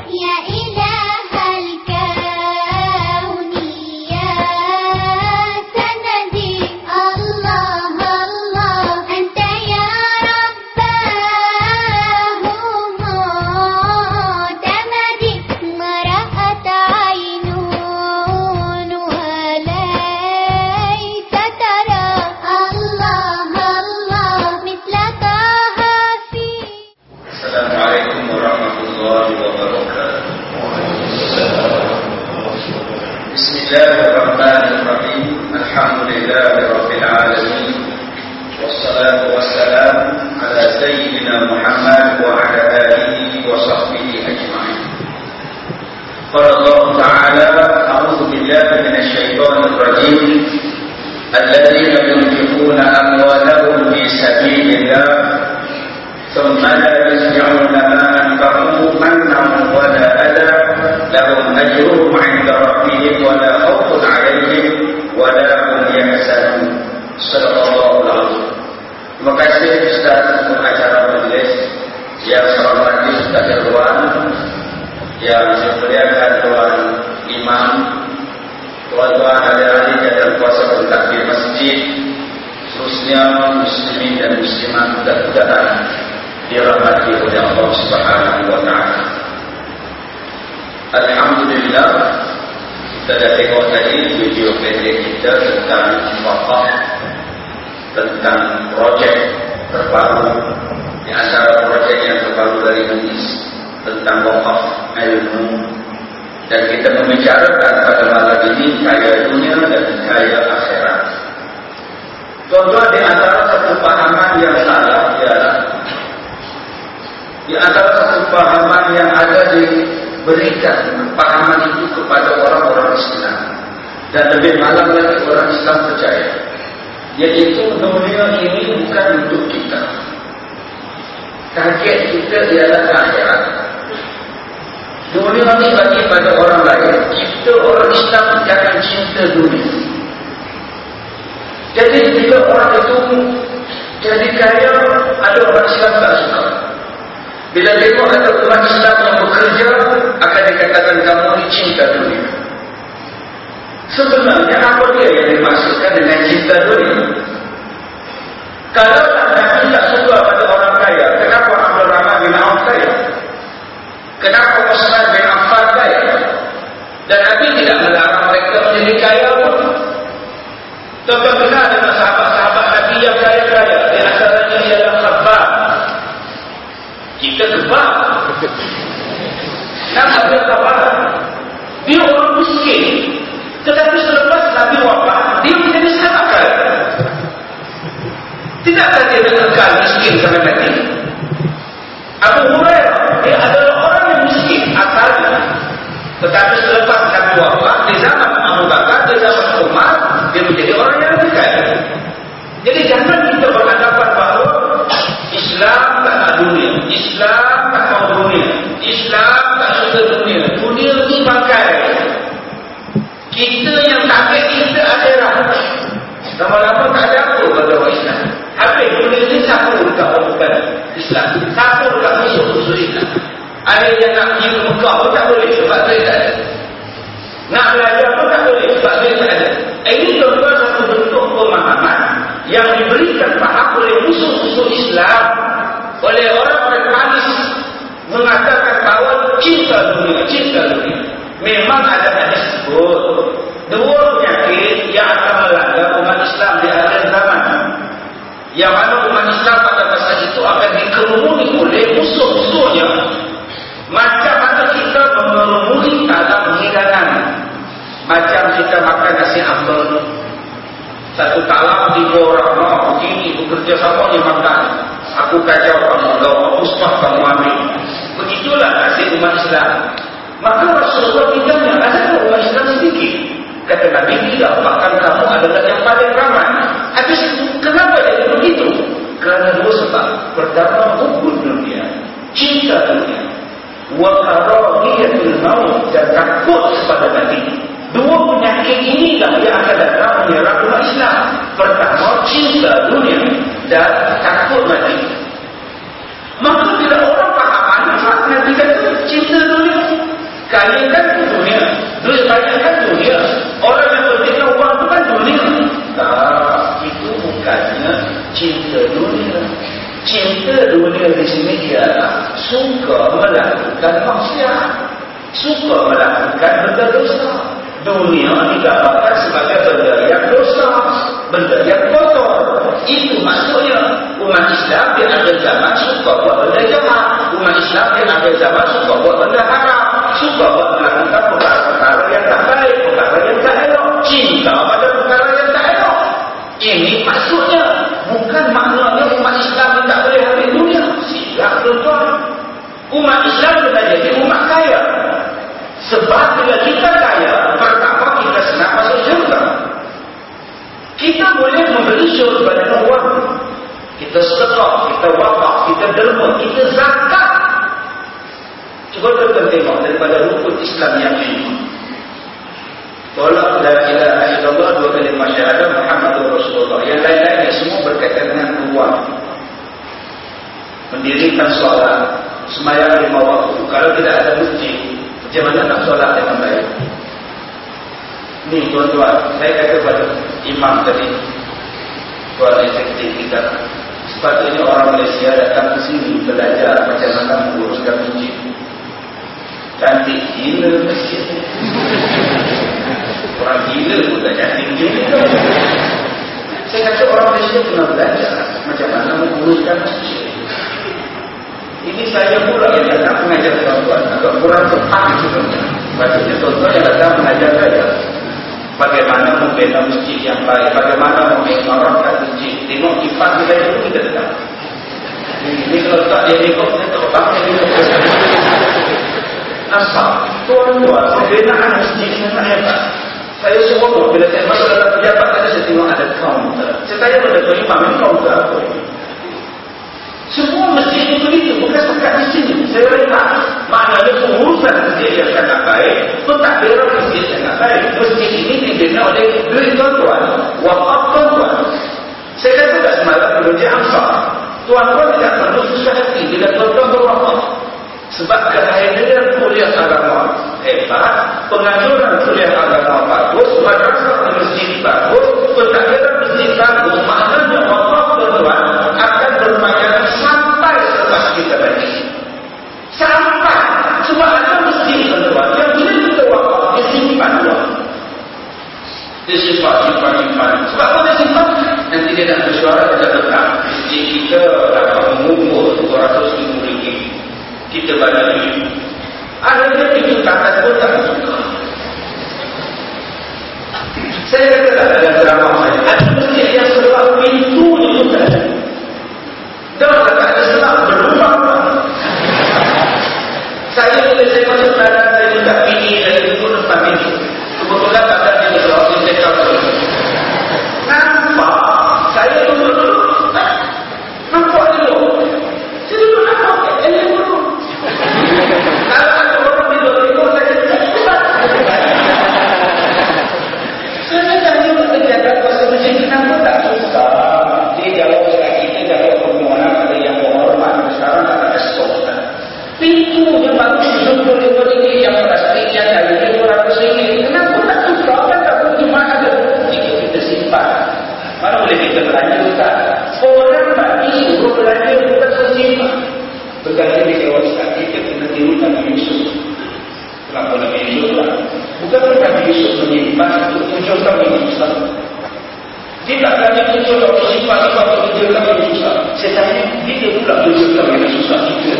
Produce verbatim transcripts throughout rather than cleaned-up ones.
يا إله الكون يا سندي الله الله أنت يا رباه معتمدي ما رأت عين وليس ترى الله الله مثل طه في. السلام عليكم ورحمة الله وبركاته. بسم الله الرحمن الرحيم. الحمد لله رب العالمين، والصلاة والسلام على سيدنا محمد وعلى آله وصحبه أجمعين. قال الله تعالى: أعوذ بالله من الشيطان الرجيم الذين ينفقون أموالهم في سبيل الله ثم لا يتبعون ما أنفقوا منا ولا أذى لهم أجرهم عند ربهم ولا خوف عليهم ولا هم يحزنون. Sallallahu alaihi. Terima kasih Ustaz untuk acara majlis yang saya hormati Ustaz Irwan, yang saya muliakan Tuan Imam, tuan-tuan adik-adik dan kuasa bertakbir masjid, khususnya muslimin dan muslimat mudah-mudahan dirahmati oleh Allah Subhanahu wa taala. Alhamdulillah, kita dah tengok tadi video pendek kita tentang wakaf, tentang projek terbaru, di antara projek yang terbaru dari Unis tentang wakaf ilmu, dan kita membicarakan pada malam ini kaya dunia dan kaya akhirat. Tuan-tuan, di antara satu pahaman yang salah ialah di antara satu pahaman yang ada diberikan pahaman itu kepada orang-orang Islam, dan lebih malam lagi orang Islam percaya, yaitu dunia ini bukan untuk kita. Target kita ialah akhirat. Dunia ini bagi pada orang lain. Kita orang Islam jangan cinta dunia. Jadi bila orang itu jadi kaya, ada orang Islam tak suka. Bila tengok ada umat Islam yang bekerja, akan dikatakan kamu ini cinta dunia. Sebenarnya apa dia yang dimaksudkan dengan cinta dunia? Kalau Nabi tak suka pada orang kaya, kenapa Abdul Rahman bin Auf kaya? Kenapa Utsman bin Affan kaya? Dan Nabi tidak melarang mereka menjadi kaya pun. Contoh kenal dengan sahabat-sahabat Nabi yang kaya-kaya. Di antaranya ialah Khabbab. Kita kebab. Nama dia Khabbab. Dia orang miskin. Tetapi selepas Nabi wafat, dia menjadi sangat kaya. Tidakkah dia kekal miskin sampai nanti? Abu Hurairah, dia adalah orang yang miskin asalnya. Tetapi selepas Nabi wafat, di zaman Abu Bakar, di zaman Umar, dia menjadi orang yang lebih kaya. Jadi jangan kita berhadapan bahawa Islam tak nak dunia, Islam tak mau dunia, Islam tak suka dunia. Dunia ni bangkai. Kita yang target kita akhirat. Lama-lama tak ada apa pada orang Islam. Habis dunia ni siapa dekat orang bukan Islam, siapa dekat musuh-musuh Islam. Ada yang nak pergi ke Mekah pun tak boleh sebab duit tak ada. Nak belajar pun tak boleh sebab duit tak ada. Ini contoh satu bentuk pemahaman yang diberikan faham oleh musuh-musuh Islam, oleh orang-orang manis, mengatakan bahawa cinta dunia, cinta dunia. Memang ada hadis sebut dua penyakit yang akan melanda umat Islam di akhir zaman, yang mana umat Islam pada masa itu akan dikerumuni oleh musuh-musuhnya. Macam mana kita mengerumuni dalam hidangan, macam kita makan nasi ambeng, satu talam tiga orang, oh, begini bekerja sama dia makan, aku kacau kamu, aku susah kamu ambil. Begitulah nasib umat Islam. Maka Rasulullah tidaknya ada umat Islam sedikit. Kata Nabi, tidak, bahkan kamu adalah yang paling ramai. Habis kenapa jadi begitu? Kerana dua sebab. Pertama, hukum dunia, cinta dunia, wa karahiyatul maut, dan takut kepada mati. Dua penyakit inilah yang akan datang menyerang umat Islam. Pertama, cinta dunia dan takut mati. Maka bila orang faham manfaat Nabi kata cinta dunia, Kaya kan dunia, duit banyak kan dunia. Orang yang pentingnya uang itu kan dunia. Tak, itu bukannya cinta dunia. Cinta dunia di sini ialah suka melakukan maksiat, suka melakukan benda dosa. Dunia digambarkan sebagai benda yang dosa, benda yang kotor. Itu maksudnya umat Islam di akhir zaman suka buat benda jahat. Umat Islam di akhir zaman suka buat benda haram, suka buat melakukan perkara-perkara yang tak baik, perkara yang tak elok, cinta pada perkara yang tak elok. Ini maksudnya, bukan maknanya umat Islam tidak boleh ambil dunia. Silap tuan-tuan. Umat Islam kena jadi umat kaya. Sebab bila kita kaya, pertama kita senang masuk syurga. Kita boleh membeli syurga dengan uang. Kita sedekah, kita wakaf, kita derma, kita zakat. Cuba kita tengok daripada rukun Islam yang lima. Tolak la ilaha illallah, dua kalimah syahadah Muhammadur Rasulullah. Yang lain-lain semua berkaitan dengan uang. Mendirikan solat, sembahyang lima waktu. Kalau tidak ada masjid, macam mana nak solat dengan baik? Ni tuan-tuan, saya kata pada imam tadi, tuan eksekutif kita, sepatutnya orang Malaysia datang ke sini belajar macam mana menguruskan masjid. Cantik gila masjid. Orang gila pun tak cantik gila. Saya kata orang Malaysia kena belajar macam mana menguruskan masjid. Ini saya pula yang datang mengajar tuan-tuan. Agak kurang tepat sebenarnya. Maksudnya tuan-tuan yang datang mengajar saya bagaimana membina masjid yang baik, bagaimana mengimarahkan masjid. Tengok kipas kita dulu kita datang. Ini kalau tak dia tengok, saya terbang dia tengok. Asal tuan-tuan pembinaan masjid sangat hebat. Saya semua bila saya masuk dalam pejabat tadi, saya tengok ada kaunter. Saya tanya pada tuan imam, ini kaunter apa ini? Semua masjid itu begitu, bukan sekat di sini. Saya lihat, maknanya pengurusan masjid yang sangat baik, pentadbiran masjid sangat baik. Masjid ini dibina oleh duit tuan-tuan, wakaf tuan-tuan. Saya kata tak semalam belum dia ansar. Tuan-tuan tidak perlu susah hati bila tuan-tuan berwakaf. Sebab kehadiran kuliah agama hebat, pengajuran kuliah agama bagus, madrasah di masjid bagus, pentadbiran masjid bagus, maknanya wakaf tuan-tuan akan bermakna sampai selepas kita bagi. Sampai. Sebab ada masjid tuan-tuan yang bila kita wakaf, dia simpan uang. Dia simpan, simpan, simpan. Sebab apa dia simpan? Nanti dia nak bersuara, dia nak tetap. Masjid kita dapat mengumpul dua ratus ribu ringgit. Kita banyak duit. Akhirnya pintu tangan pun tak suka. Saya kata tak dalam ceramah saya, ada masjid yang sebab pintu itu tak ada. Dan tak ada sebab berubah-ubah. Saya bila saya masuk badan, saya minta pilih dari itu depan pintu. Kebetulan badan dia berdoa, saya cakap dulu. Nampak? Saya duduk dulu. Nampak dulu. Saya duduk nampak. Eh, dia dulu. Kalau ada orang duduk-duduk, saya cakap. Saya tanya berjaga kuasa masjid, kenapa tak susah? Dia jawab sekali, kita jawab permohonan pada yang berhormat. Sekarang tak ada skor. Pintu yang bagus, jumpa-jumpa ini yang plastik, yang kalinya dua ratus ringgit. Kenapa tak susah? Kan tak pun cuma ada. Jika kita simpan, mana boleh kita belanja Ustaz? Orang bagi suruh belanja bukan simpan. Berganti di kawan Ustaz, kita kena tirukan Nabi Yusuf. Kenapa Nabi Yusuf lah? Bukan Nabi Yusuf menyimpan untuk tunjukkan Nabi Yusuf. Dia tak tanya tunjukkan Nabi Yusuf, sebab tunjukkan Nabi Yusuf. Saya tanya, dia pula tunjukkan Nabi Yusuf.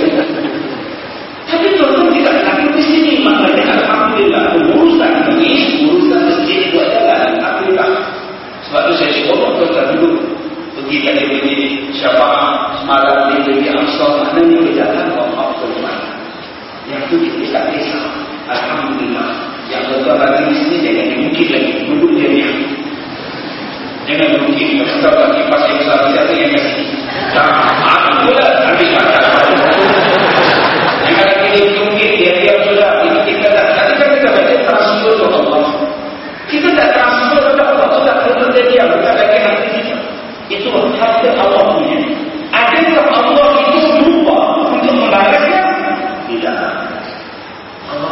Tapi tuan-tuan tidak nak di sini. Maknanya Alhamdulillah, urusan ini, urusan masjid buat jalan. Alhamdulillah. Sebab tu saya cakap, tuan-tuan dulu pergi kat dia pergi Syabah, semalam dia pergi Ansar, maknanya dia jalan wakaf tuan-tuan. Yang tu kita tak kisah. Alhamdulillah. Yang tuan-tuan bagi di sini, jangan dimungkit lagi. Duduk dia ni. Jangan dimungkit. Kalau tak kipas yang besar, siapa yang kasih? Alhamdulillah. Habis makan. Jangan lagi dimungkit. Dia diam sudah. Itu kita tak. Tadi kan kita baca transfer kepada Allah. Kita tak transfer kepada Allah. Itu tak perlu dia diam. Kita lagi nanti kita. Itu harta Allah punya. Adakah Allah itu lupa untuk membayarnya? Tidak. Allah tidak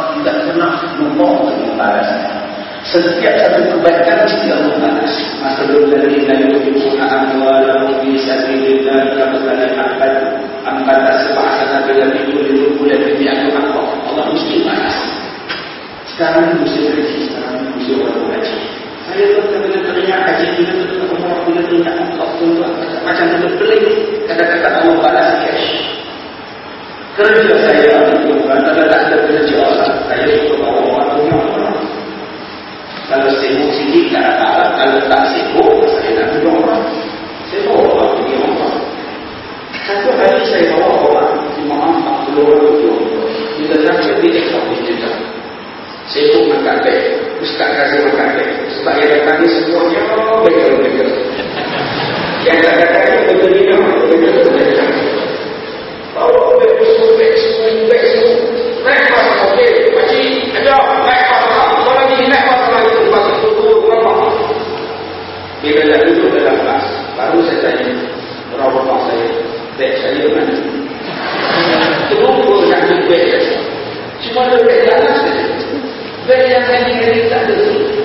pernah lupa untuk membalasnya. Setiap satu kebaikan mesti Allah balas. Masalul ladzina yunfiquna amwalahum fi sabilillah kamathali habatin ambatat sab'a sanabil fi kulli bullatin mi'atu habba. Allah mesti balas. Sekarang ini musim haji, sekarang ini musim orang haji. Saya pun bila teringat haji, bila teringat umrah, bila teringat angkau, macam bila pelik, kata-kata Allah balas cash. Kerja saya, bukan tak ada kerja, saya suka bawa orang rumah. Kalau sibuk sikit tak ada apa, kalau tak sibuk saya nak pergi orang. Saya bawa orang pergi orang. Satu hari saya bawa orang lima empat puluh orang pergi orang. Bila sampai di ekor di jeda, sibuk makan beg, ustaz kasih makan beg. Sebab yang datang ni semuanya betul-betul. Yang tak datang ni betul-betul, betul-betul. Bawa beg, semua beg, semua beg, semua. Naik pasal okey, makcik, ajak naik pasal. Kalau lagi naik pasal itu pasal tutup rumah. Bila dah duduk dalam kelas, baru saya tanya orang rumah saya, beg saya mana? Terlupa nak beg beg saya. Cuma ada beg jalan saja. Beg yang lain-lain tak ada.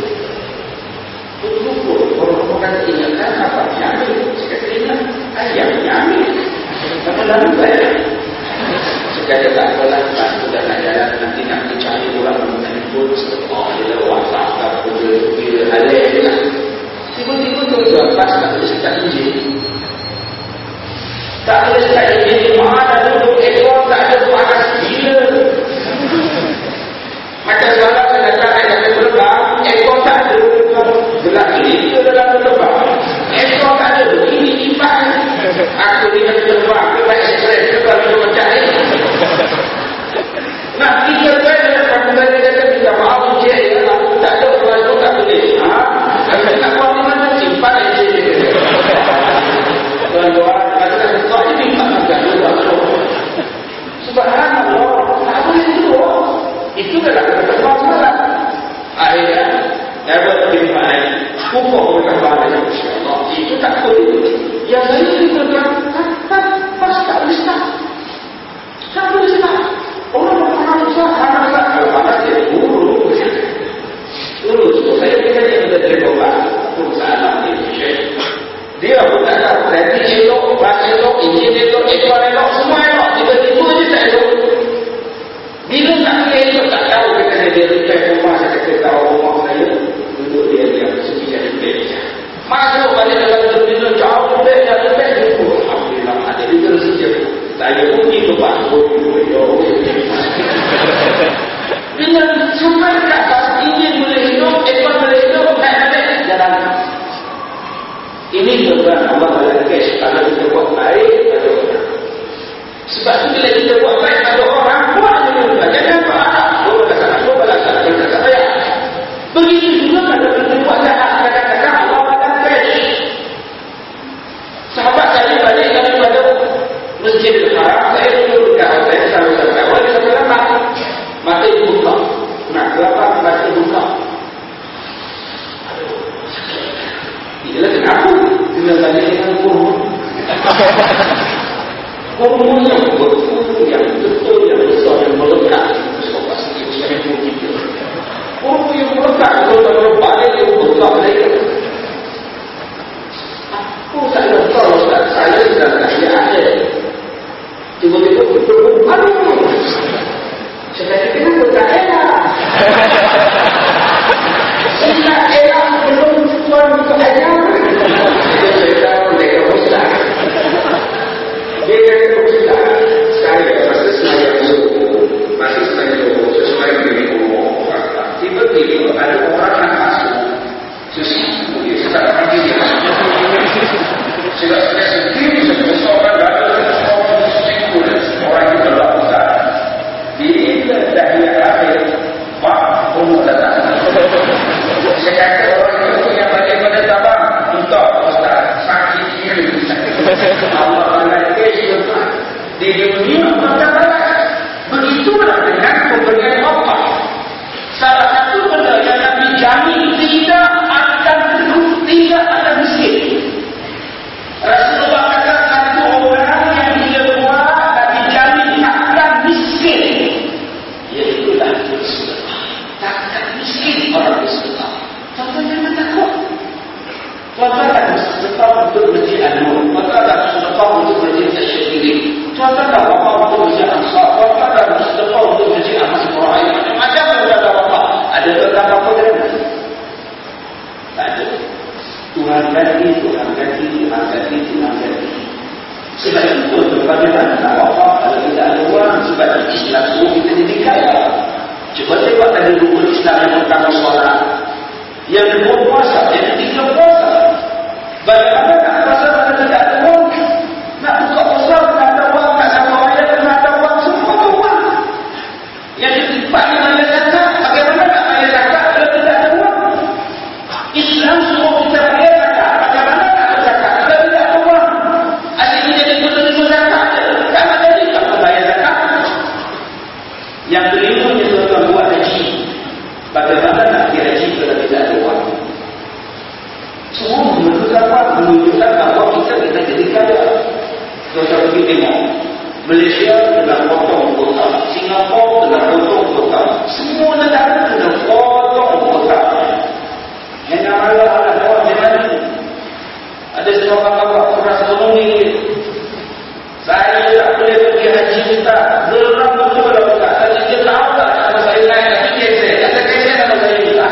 Terlupa orang rumah kata ingatkan apa yang ambil. Saya kata ingat ayamnya ambil. Lama-lama beg. Kata tak apalah, tak sudah nak jalan, nanti nak mencari orang yang pun oh, dia dah WhatsApp tak apa, dia halal je lah. Tiba-tiba tuan-tuan pas tak boleh sekat injil. Tak boleh sekat injil, di mana duduk ekor tak ada suara gila. Macam suara saya datang, saya datang berlebang, ekor tak ada, gelap gila dalam berlebang. Ekor tak ada, begini timbang. Aku ni nak berlebang, ke baik ekspres, ke baik macam ni. Nak tiga kali kamu tadi kata minta maaf cik ya, aku tak ada orang itu tak boleh. Ha? Kalau nak buat di mana simpan aja. Tuan-tuan, kata buka ini tak ada. untuk Masjid An-Nur, tuan-tuan ada sedekah untuk Masjid Asy-Syafili, tuan-tuan ada wakaf untuk Masjid Ansar, tuan-tuan ada sedekah untuk Masjid Ahmad Ibrahim, macam-macam tuan-tuan ada wakaf. Ada tuan-tuan apa dari mana? Tak ada. Tuhan ganti, Tuhan ganti, Tuhan ganti, Tuhan ganti. Sebab itu bagaimana nak wakaf kalau tidak ada orang? Sebab Islam suruh kita jadi kaya. Cuba tengok tadi rukun Islam yang pertama solat, yang kedua puasa, yang ketiga puasa. Bagaimana nak puasa kalau tidak ada wang? Nak buka puasa nak ada wang, nak sama bayar nak ada wang, semua ada wang. Yang keempat ni bayar zakat. Bagaimana nak bayar zakat kalau tidak ada wang? Islam suruh kita bayar zakat. Bagaimana nak bayar zakat kalau tidak ada wang? Adik jadi penerima zakat, tak ada jadi tak bayar zakat. Yang kelima ni tuan-tuan buat haji. Bagaimana nak pergi haji kalau tidak ada wang? Semua menunjukkan apa? Menunjukkan bahawa kita kita jadi kaya. Tuan-tuan pergi tengok, Malaysia dengan potong kota, Singapura dengan potong kota, semua negara dengan potong kota. Yang namanya ada orang macam ni. Ada seorang bapak kurang ekonomi. Saya tak boleh pergi haji kita. Geram betul lah bukan. Tadi dia tahu tak nama saya lain. Tapi dia saya. Kata saya nama saya juga.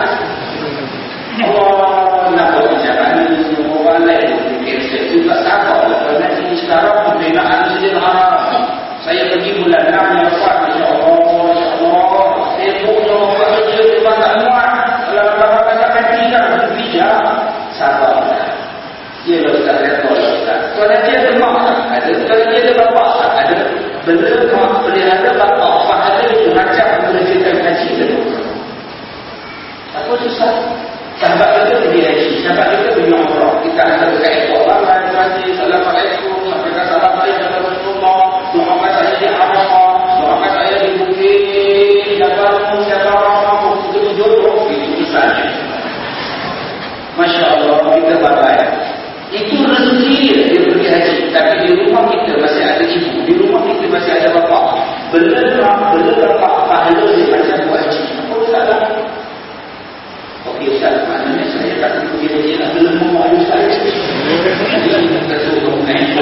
Allah nak buat bicara ni. Semua orang lain. Saya juga sabar lah. Kerana ini sekarang pembinaan Masjidil Haram. Saya pergi bulan enam yang lepas. Masya Allah. Masya Allah. Temboknya membuat kerja. Memang tak muat. Kalau orang kata hati kan. Bijak. Sabar lah. Dia lah Ustaz Rekor lah Ustaz. Kerana dia ada mak tak? Ada. Kerana dia ada bapak tak? Ada. Benda mak pelihara bapak pahala itu macam mengerjakan haji dan umrah. Apa susah? Sahabat kita pergi haji, sahabat kita pergi umrah. Kita hantar dekat ekor ramai, haji, Assalamualaikum, sampaikan salam alaikum warahmatullah, Muhammad saya di Arafah, Muhammad saya di Bukit, Jabarmu, Jabarmu, itu jodoh, itu misalnya. Masya Allah, kita bagai. Itu rezeki dia, dia pergi haji. Tapi di rumah kita masih ada ibu, di rumah kita masih ada bapak. Benar, benar bapak pahala dia macam buat haji. Apa Ustaz lah? Okey Ustaz, maknanya saya tak pergi haji lah. Belum mau ada Ustaz. Jadi kita suruh naik.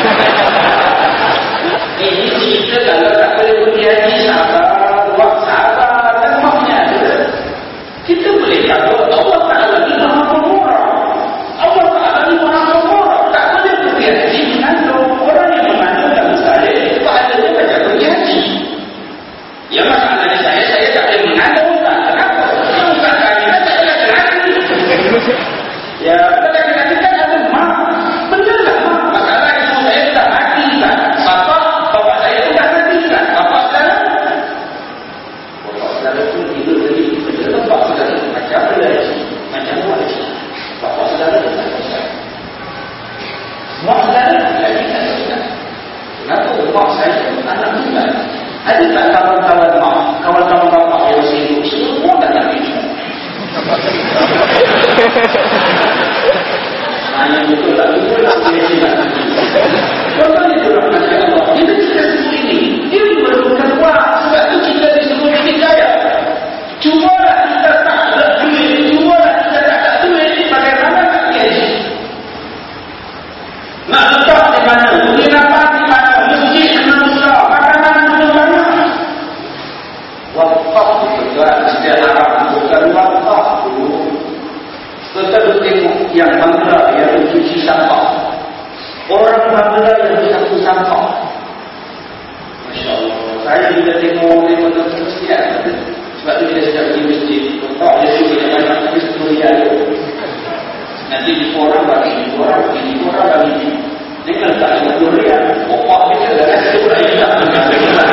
Ini cerita kalau tak boleh pergi haji, sabar, buat sabar. Dan maafnya ada. Kita boleh kata Allah Ta'ala ni maha pemurah. Allah Ta'ala ni maha pemurah. Tak boleh pergi haji mengandung. Orang yang mengandung dan bersalin, pahalanya macam pergi haji. Ya masalahnya saya, saya tak boleh mengandung Ustaz. Kenapa? Yang Ustaz kaya tak boleh laki. Ya, tak laki kan ada mak. Benar lah mak. Masalah ibu saya sudah mati Ustaz. Bapak, bapak saya sudah mati Ustaz. Bapak saudara? Bapak saudara pun hidup lagi. Benar bapak saudara. Macam mana haji? Macam mana haji? Bapak saudara tak Ustaz. Mak saudara lagi tak Ustaz. Kenapa mak saya anak tunggal? Ada tak kawan-kawan mak, kawan-kawan bapak yang sibuk? Semua tak nak hidup. Hanya betul tak betul lah. Dia tidak contohnya itu lah Masya Allah. Kita kita sebut ini, dia memerlukan wang. Sebab itu kita disebut ini kaya. Cubalah kita tak ada duit, cubalah kita tak ada duit, bagaimana nak pergi? Nak letak di mana? Penginapan di mana? Masjid enam besar, makanan di mana? Wakaf tuan Masjidil Haram bukan wakaf dulu. Kita tengok yang Bangla yang mencuci sampah. Orang Bangla yang menyapu sampah. Masya Allah. Saya bila tengok dia tengok kesian. Sebab tu dia sedang pergi masjid. Tak dia suka yang banyak tapi sepuluh rial. Nanti di orang bagi, di orang bagi, di orang bagi. Dia kan tak lima puluh rial. Opak dia dah kasi orang yang tak mengajar.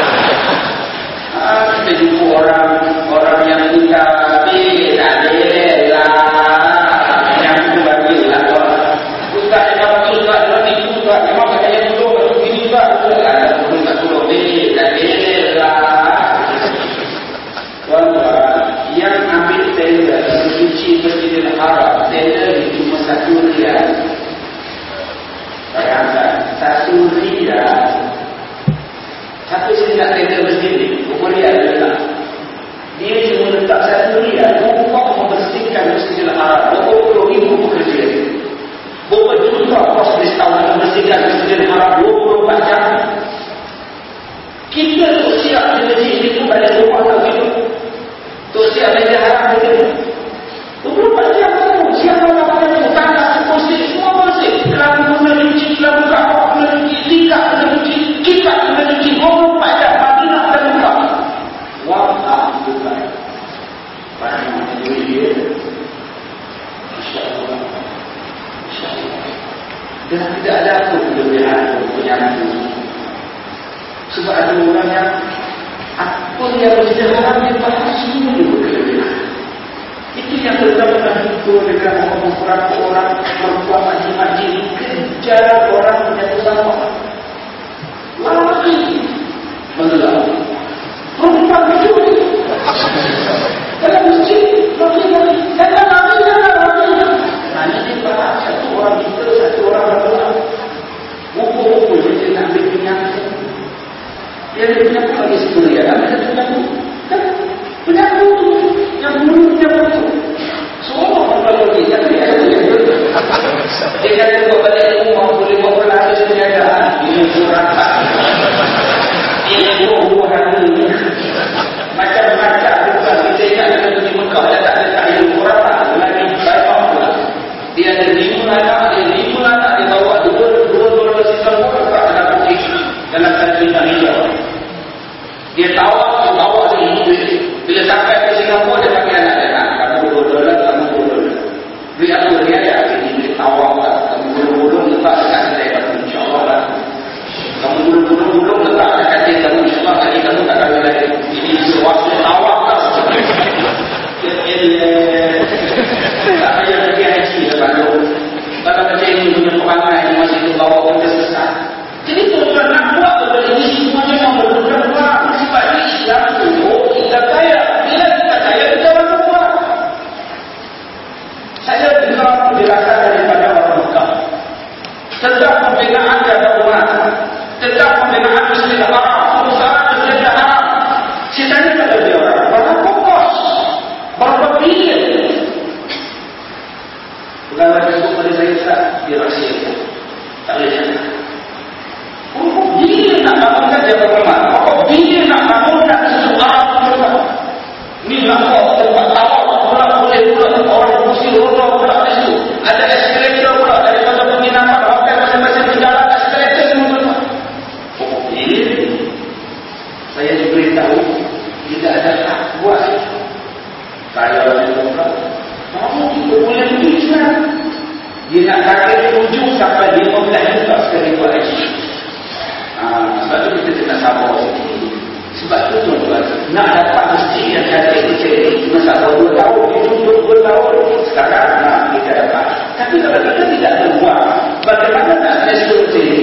Ah, kita jumpa orang orang yang kita tapi tak boleh lah. Yang itu bagi lah. Ustaz yang bagi Ustaz dia ni Ustaz memang kata yang dulu baru begini Ustaz. Ada pun tak dulu ni tak boleh lah. Tuan-tuan, yang ambil tender mencuci Masjidil Haram, tender itu cuma satu rial. Bayangkan, satu rial. Satu sini nak tender masjid ni, berapa rial dia letak? Dia cuma letak satu rial untuk membersihkan Masjidil Haram. Berapa puluh ribu pekerja. Berapa juta sosial media haram betul. dua puluh empat jam tu, siapa lakukan itu? Tanah, posting, semua posting. Kelabu kena cuci, kelabu kapal kena cuci, tingkat kena cuci, kitab kena cuci, dua puluh empat jam, Madinah kena buka. Wah, bukan. Banyak duit dia. Masya Allah. Masya Allah. Dan tidak ada apa kelebihan penyanyi. Sebab ada orang yang apa yang mesti haram dia faham semua dia berkelebihan. Itu yang terutama itu dengan beberapa orang perempuan haji-haji kejar orang yang sama. Lagi menggelam. Perempuan itu dalam masjid lagi-lagi dalam lagi dalam lagi. Hanya dia bahas satu orang kita, satu orang berdoa. Buku-buku dia nak ambil penyakit. Dia ada penyakit lagi sepuluh ya. Ada penyakit. Penyakit yang buruknya betul. Semua orang lagi. Tapi ada penyakit. Dia kata buat balik rumah boleh buat pelatih perniagaan. Ini surat. Ini buah-buah hati. Macam-macam bukan. Kita ingat kita pergi Mekah dan tak ada kayu. Orang tak lagi banyak pula. Dia ada lima anak, dia lima anak, dia bawa dua dua dolar Singapura tak ada putih dalam satu bintang hijau. Dia tawar, dia bawa duit. Bila sampai ke Singapura, dia pakai anak dia. Kamu dua dolar, kamu dua dolar. Duit apa dia ada? Dia tawar lah. Kamu gulung-gulung letak dekat kedai kamu. InsyaAllah lah. Kamu gulung-gulung letak dekat kedai kamu. InsyaAllah kali kamu tak kahwin lagi. Ini sewaktu tawar lah. Tak payah pergi haji lah Bandung. Kalau macam ini punya perangai yang masih terbawa orang tersesat. Jadi tuan-tuan nak buat benda ini semuanya memang berdoa. Sebab ini Islam tu kita kaya. Bila kita kaya kita orang buat. Saya dengar penjelasan daripada orang Mekah. Tentang pembinaan jaga umat. Tentang pembinaan Masjidil Haram. Pengusahaan Masjidil Haram. Saya tanya kepada dia orang. Berapa pokos? Berapa bilion? Kalau ada sebut pada saya Ustaz, dia rahsia. Tak boleh cakap. Oh, dia nak bangunkan jaga umat. Oh, dia nak bangunkan sesuatu Arab. Ini nak buat tempat awal pula boleh pula orang muslim orang pula di situ. Ada eskalator pula daripada penginapan hotel masing-masing berjalan eskalator semua. Oh, ini saya diberitahu tidak ada hak buat. Kalau dia buka, kamu juga boleh pergi Islam. Dia nak kakek ujung sampai lima belas juta sekali buat haji. Ah, sebab tu kita kena sabar sikit. Sebab tu tuan-tuan, nak dapat masjid yang cantik macam ni, masa dua tahun, itu dua tahun, sekarang nak kita dapat. Tapi kalau kita tidak berbuat, bagaimana nak restore macam ni?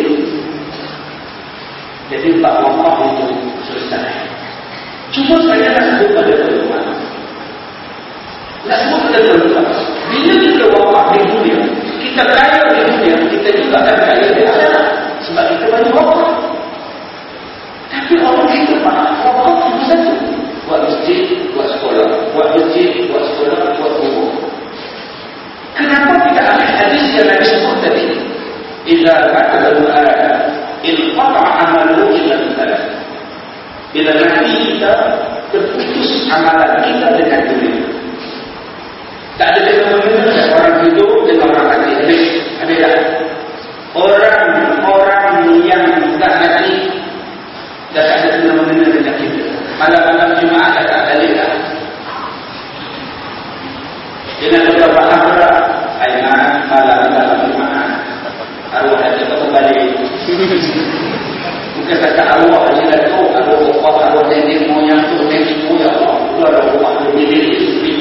Jadi Pak Wafah itu selesai. Cuma saya nak sebut pada tuan-tuan. Nak sebut pada tuan-tuan. Bila kita wafat di dunia, kita kaya di dunia, kita juga akan kaya di akhirat. Sebab kita banyak wafat. Tapi orang kita faham, wafat cuma satu. Buat masjid, buat sekolah. Buat masjid, buat sekolah, buat kubur. Kenapa tidak ada hadis yang Nabi sebut tadi? Idza kata al-Qur'an, inqata'a amaluhu illa bi-thalath. Bila nanti kita terputus amalan kita dengan dunia. Tak ada kena-mena orang hidup dengan orang mati. Ada tak? Orang-orang yang tak mati dah tak ada kena-mena dengan kita. Malam-malam Jumaat dah tak balik dah. Dengan beberapa hamba ayat malam-malam Jumaat arwah ada kembali. Bukan kata arwah je dah tu, arwah bapak, arwah nenek moyang tu, nenek moyang Allah. Allah dah rumah lebih-lebih.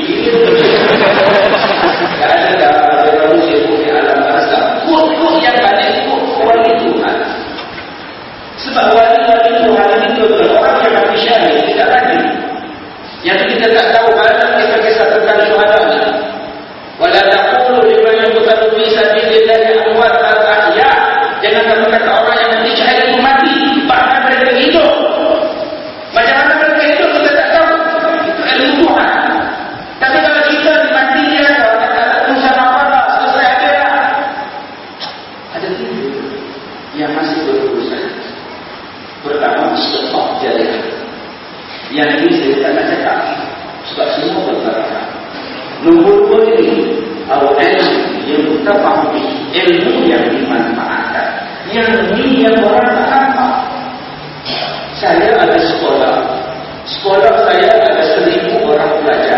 Tak ada dah ada manusia pun di alam bahasa. Kut-kut yang balik kut wali Tuhan. Sebab wali-wali Tuhan itu orang yang mati syahid, tidak lagi. Yang kita tak tahu banyak kita kisah tentang syuhada ni. Wala taqulu liman yuqtalu fi sabilillahi amwat bal ahya. Jangan kamu kata orang yang mati syahid itu mati, bahkan mereka hidup. Macam mana mereka hidup kita tak tahu. Itu ilmu Tuhan. Tapi kalau kita mati dia, kalau tak ada urusan apa-apa, selesai aja lah. Ada tiga yang masih berurusan. Pertama, sebab jadilah. Yang ini saya tak nak cakap. Sebab semua berbarakah. Nombor dua ini, al-ilmu yang kita fahami, ilmu yang dimanfaatkan. Yang ini yang orang tak nampak. Saya ada sekolah. Sekolah saya ada seribu orang pelajar.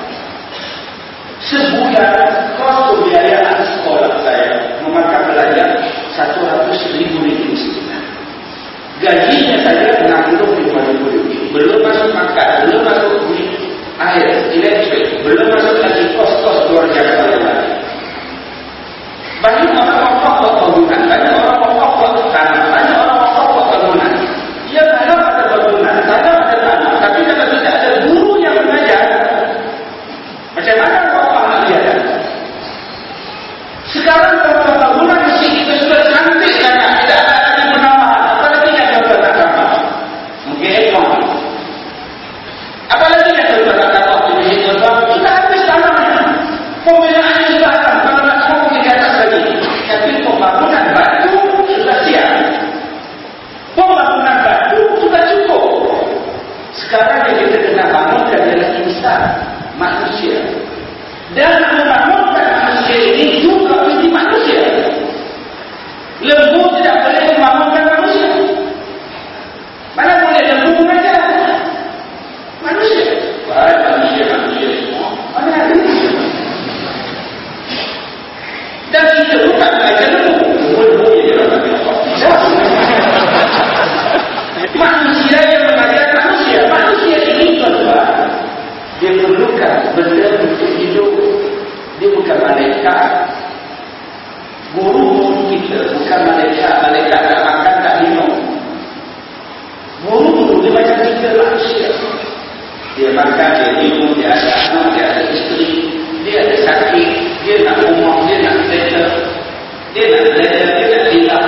Sebulan kos pembiayaan sekolah saya memakan pelajar satu ratus ribu ringgit sebulan. Gajinya saya enam puluh lima ribu ringgit. Belum masuk makan, belum masuk air, elektrik, belum masuk lagi kos-kos keluarga saya lagi. Banyak orang wakaf buat bangunan, banyak orang wakaf buat tanah, banyak orang wakaf buat bangunan. Dia kadang ada bangunan, kadang ada tanah, tapi kalau tidak ada guru yang mengajar, macam mana wakaf nak diajar? Sekarang kalau bangunan mesti kita sudah cantik sangat, tidak ada lagi penambahan, apalagi yang contoh nak tambah. Mungkin ekor. Apalagi yang contoh nak tambah, sudah habis tanahnya. Pembinaannya sudah akan, kalau nak semua pergi ke atas lagi. Tapi pembangunan batu sudah siap. Pembangunan batu sudah cukup. Sekarang yang kita kena bangunkan adalah insan, manusia. Dan membangunkan manusia ini juga mesti manusia. Lembu tidak boleh membangunkan manusia. Mana boleh lembu mengajar? Manusia. Baik manusia, manusia semua. Mana ada manusia? Dan kita bukan belajar lembu. Lembu yang dia dapat apa? Manusia yang mengajar manusia. Manusia ini tuan-tuan, dia perlukan benda untuk hidup. Dia bukan malaikat. Guru kita bukan malaikat. Malaikat tak makan, tak minum. Guru dia macam kita manusia. Dia makan, dia minum, dia ada anak, dia ada isteri, dia ada sakit, dia nak rumah, dia nak kereta, dia nak belajar, dia nak hilang.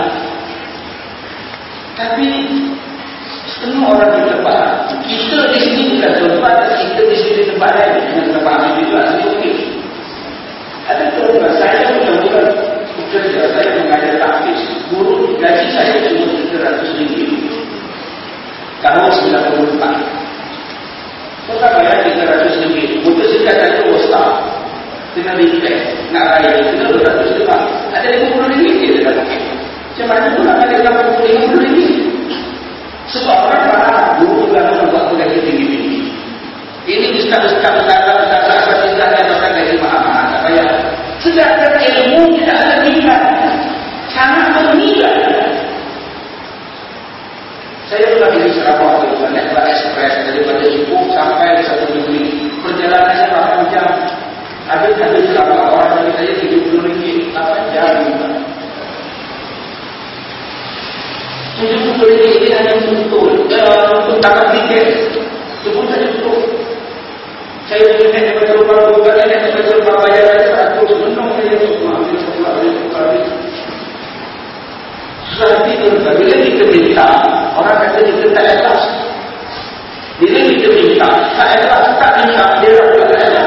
Tapi semua orang di tempat, kita di sini bukan tempat, kita di sini tempat lain dengan tempat ini juga sini okey. Ada tuan saya bukan bekerja, saya mengajar tahfiz. Guru gaji saya cuma tiga ratus ringgit. Tahun sembilan puluh empat. Kita bayar tiga ratus ringgit. Motosikal satu bostak. Kena repair, nak raya, kena dua ratus ringgit. Ada lima puluh ringgit dia dah pakai. Macam mana pun nak ada lima puluh ringgit? Sebab orang faham, guru juga nak buat gaji tinggi-tinggi. Ini ustaz-ustaz, ustaz-ustaz, ustaz-ustaz yang makan gaji mahal-mahal, tak payah. Sedangkan ilmu tidak ada minat. Sangat berminat. Saya pernah pergi Sarawak tu, naik kelas ekspres daripada Ipoh sampai ke satu negeri. Perjalanannya lapan jam. Habis-habis Sarawak, orang bagi saya tujuh puluh ringgit. lapan jam. tujuh puluh ringgit ini hanya untuk untuk tambah tiket. Itu pun saja cukup. Saya boleh naik daripada rumah dua kali, naik daripada rumah bayaran seratus. Menung saja semua. Ambil sekolah, ambil sekolah, ambil. Susah hati tu, bila kita minta, orang kata kita tak ikhlas. Bila kita minta, tak ikhlas, tak minta, dia rasa tak ikhlas.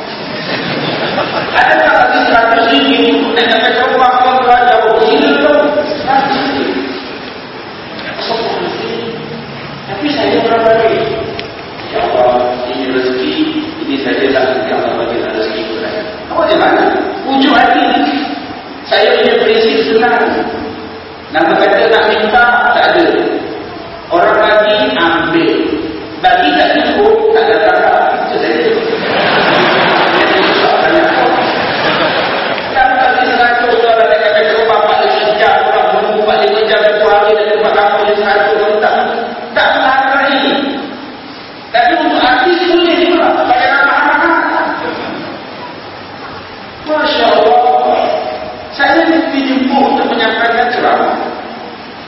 Adakah lagi seratus ringgit untuk naik sampai rumah pun keluar jauh sini tu? seratus ringgit. Tapi saya berapa lagi? Ya Allah, ini rezeki, ini sajalah yang Allah bagi rezeki kepada saya. Apa di mana? Ujung hati. Saya punya prinsip senang. Nak berkata nak minta, tak ada. Orang bagi, ambil. Bagi tak cukup, tak ada kakak. Itu saja. Jadi susah banyak pun. Kalau bagi seratus, orang nak kata rumah empat lima jam, orang menunggu empat lima jam, satu hari dan tempat kampung yang seratus, orang tak tak menghargai. Tapi untuk artis boleh juga. Bayar mahal-mahal. Masya Allah. Saya dijemput untuk menyampaikan ceramah.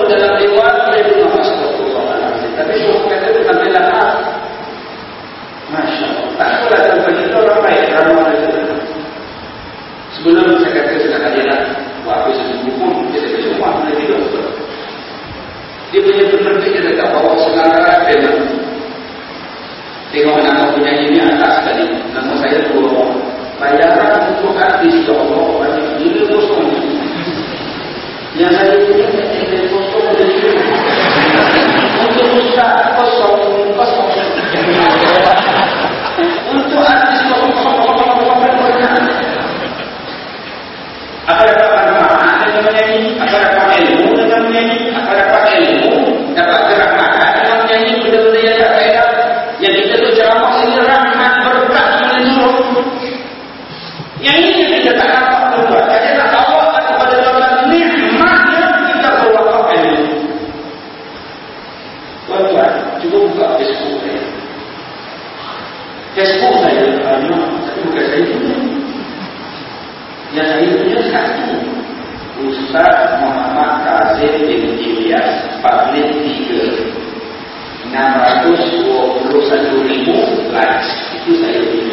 dalam dewan, dia dengar astagfirullahaladzim. Tapi suruh kata itu sampai lahap. Masya Allah. Tak apalah sampai kita orang baik. Ramah saja. Sebelum saya kata saya nak dia nak buat apa sesungguh pun, dia kata semua boleh tidur. Dia punya penerbit dia dekat bawah sengaran dia. Tengok nama penyanyi ni atas tadi. Nama saya dua orang. Bayaran untuk artis ya Allah banyak gila kosong. Yang saya punya ada kosong dari itu. Untuk ustaz kosong kosong. Untuk artis kosong kosong kosong banyak. Apa dapat manfaat dengan menyanyi? Apa dapat ilmu dengan menyanyi? Apa dapat ilmu? Dapat gerak makan dengan menyanyi? Benda-benda yang tak faedah. Yang kita tu ceramah sini rahmat berkat menurut. Yang ini kita tak dapat berbuat. Kita nak bawa kepada dalam nikmat yang kita berwakaf ilmu. Tuan-tuan, cuba buka Facebook saya. Facebook saya banyak, tapi bukan saya punya. Yang saya punya satu. Ustaz Muhammad Kazim bin Ilyas, Public tiga. enam ratus dua puluh satu ribu likes. Itu saya punya.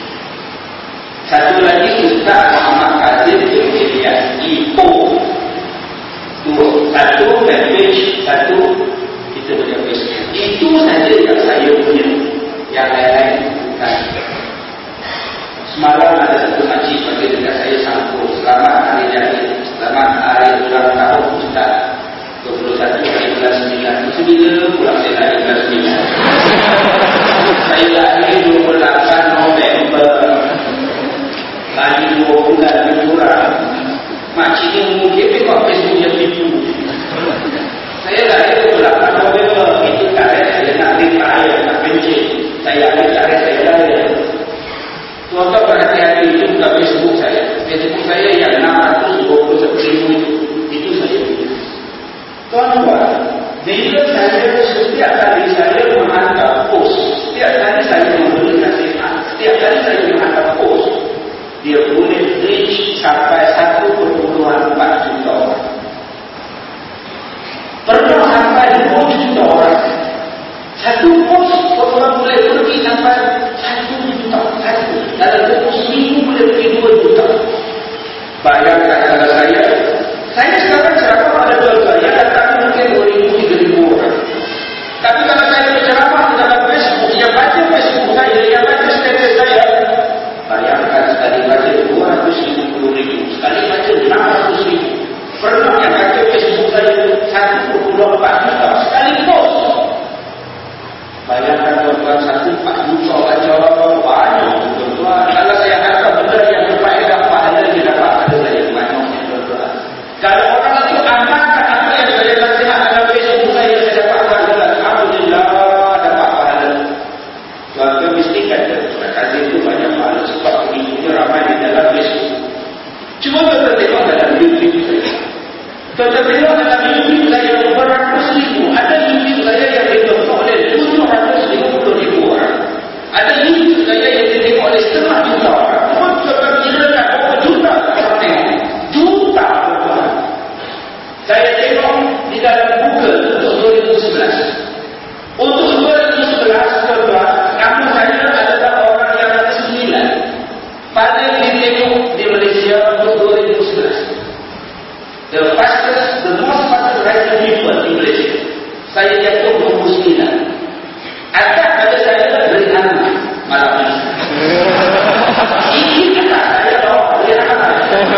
Satu lagi Ustaz Muhammad Kazim bin Ilyas, Ipo. Dua. Satu fanpage, satu kita punya Facebook. Itu saja yang saya punya. Yang lain-lain bukan. Semalam ada satu makcik bagi dekat saya sambung. Selamat hari jadi. Selamat hari ulang tahun Ustaz. dua puluh satu hari bulan sembilan. Itu bila pulang saya hari bulan sembilan. Saya lahir dua puluh lapan November. Lagi dua bulan lebih kurang. Makcik ni mungkin tengok Facebook yang tipu. Saya lahir dua puluh lapan November. Itu karet saya nak retire, nak pencet. Saya ambil karet saya lahir. Tuan-tuan berhati-hati, itu bukan Facebook saya. Facebook saya yang enam ratus dua puluh satu ribu itu. Itu saya. Tuan-tuan, bila saya setiap kali saya menghantar post, setiap kali saya memberi nasihat, setiap kali saya menghantar post, dia boleh reach sampai satu perpuluhan empat juta orang. Pernah sampai dua juta orang. Satu post orang boleh pergi sampai satu juta. Satu. Dalam dua puluh seminggu boleh pergi dua juta. Bayangkan kalau saya, saya sekarang ceramah ada dua saya datang mungkin dua ribu, tiga ribu orang. Tapi kalau saya berceramah dalam Facebook, yang baca Facebook saya, yang baca status saya, bayangkan sekali baca dua ratus lima puluh ribu, sekali baca enam ratus ribu. Pernah yang baca Facebook saya satu perpuluhan empat juta, sekali post. Bayangkan tuan-tuan satu empat juta baca banyak tuan-tuan. Kalau saya harap benda yang berfaedah pahala dia dapat pada saya banyaknya tuan-tuan. Kalau orang itu amalkan apa yang saya nasihat dalam Facebook saya, saya dapat pahala. Alhamdulillah dapat pahala. Tuan-tuan mesti kata Tuan Kazim itu banyak pahala sebab pengikutnya ramai di dalam Facebook. Cuma tuan-tuan tengok dalam YouTube saya. Tuan-tuan tengok dalam YouTube saya beratus ribu. Ada YouTube saya yang ditonton oleh tujuh ratus lima puluh ribu orang. Ada YouTube saya yang ditengok oleh setengah juta orang. Tuan-tuan kira tak berapa juta orang tengok. Juta orang. Saya tengok di dalam Google untuk dua ribu sebelas. Untuk dua ribu sebelas, tuan-tuan, nama saya adalah orang yang kesembilan paling ditengok di Malaysia untuk dua ribu sebelas. The fastest, the most fastest rising people in Malaysia. Saya jatuh dua puluh sembilan. Atas pada saya beri anak malam ini. Ini kata saya bawa beri anak.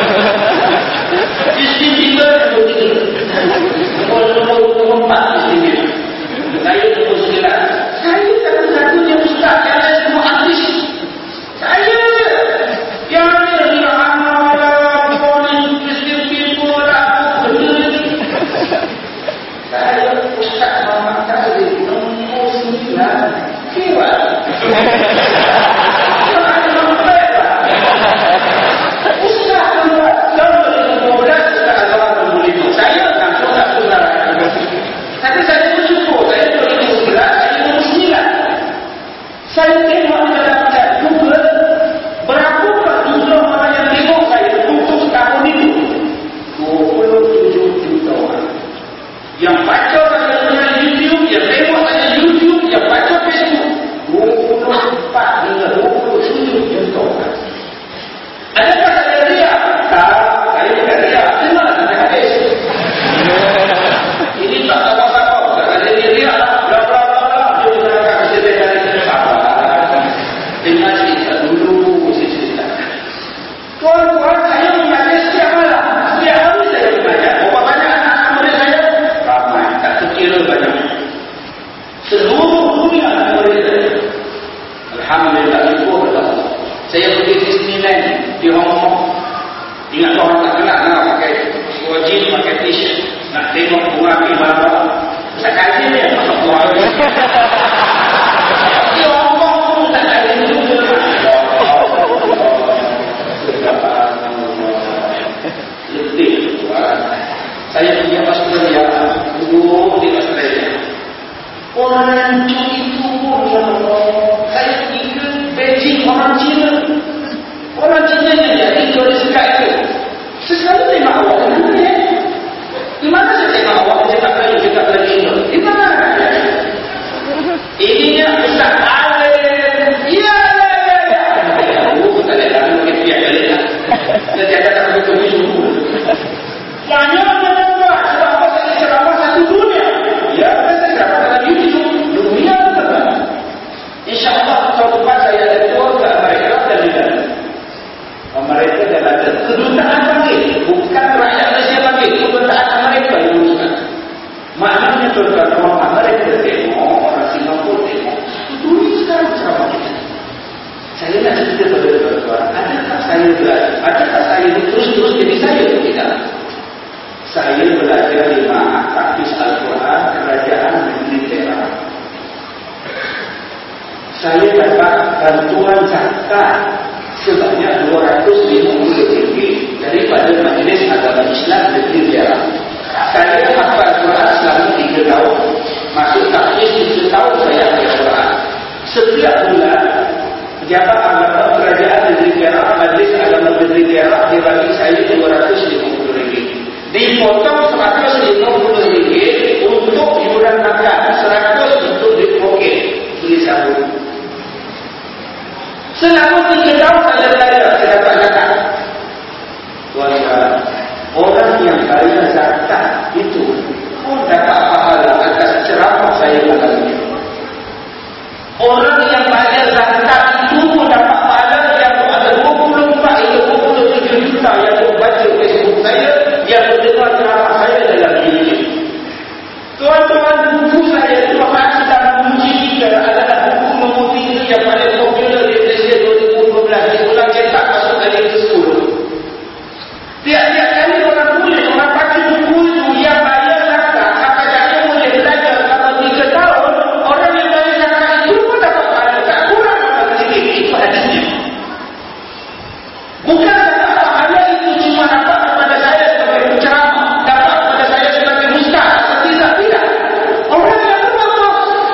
Justin Bieber dua puluh tiga. Nombor empat Justin Bieber. Saya dua puluh sembilan. Saya satu-satunya ustaz yang ada semua artis. Saya je. Yang ada di anak lah, polis, Justin Bieber lah, benda ni. Saya ustaz Muhammad Kazim. wajib pakai t-shirt. Nak tengok bunga kibara. Sekali dia masuk buah. Ya Allah pun tak ada juga. Letih tuan. Saya punya Australia, dulu di Australia. Orang itu pun ya Allah. Saya pergi ke Beijing, orang Cina. Orang Cina yang jadi turis guide itu. Sesekali tengok awak di mana ya? Di mana saya tengok awak cakap Melayu, cakap Melayu Indo? Di mana? Ininya Ustaz Alim. Ya, ya, ya, ya. Oh, tak ada lagi mungkin pihak kali lah. Saya tiada tak betul begitu. Banyak menambah ceramah saya ceramah satu dunia. Ya, saya ceramah dalam YouTube dunia betul. InsyaAllah tahun depan saya ada dua ke Amerika dan di dalam. Amerika dan ada kedutaan panggil, bukan rakyat Malaysia panggil, kedutaan Amerika yang uruskan. Maknanya tuan-tuan, orang Amerika tengok, orang Singapura tengok, dunia sekarang ceramah kita. Saya nak cerita pada tuan-tuan, adakah saya belajar, adakah saya terus-terus jadi saya atau tidak? Saya belajar di Ma'had Tahfiz Al-Quran Kerajaan Negeri Perak. Saya dapat bantuan zakat sebanyak dua ratus lima puluh ringgit daripada Majlis Agama Islam Negeri Perak. Saya hafal Quran selama tiga tahun. Masuk tahfiz tujuh tahun saya hafal Quran. Setiap bulan Pejabat Agama Kerajaan Negeri Perak, Majlis Agama Negeri Perak, dia bagi saya dua ratus lima puluh ringgit. Dipotong seratus lima puluh ringgit untuk iuran makan, seratus untuk dipoket beli sabun. Selama tiga tahun saya belajar, saya dapat zakat. Tuan-tuan, orang yang bayar zakat itu pun dapat pahala atas ceramah saya malam ini. Orang yang bayar zakat itu pun dapat pahala yang ada dua puluh empat hingga dua puluh tujuh juta yang membaca Facebook saya, yang mendengar ceramah saya dalam YouTube. Tuan-tuan, buku saya itu sedang menguji adalah buku memutih yang paling popular di Malaysia dua ribu dua belas. Diulang cetak masuk kali ke sepuluh. Tiap-tiap kali orang tulis, orang baca buku itu, yang bayar zakat, apa jadi boleh belajar selama tiga tahun, orang yang bayar zakat itu pun dapat pahala, tak kurang apa sedikit. Itu hadisnya. Bukan zakat pahala itu cuma dapat kepada saya sebagai penceramah, dapat kepada saya sebagai ustaz, tidak, tidak. Orang yang berbagus,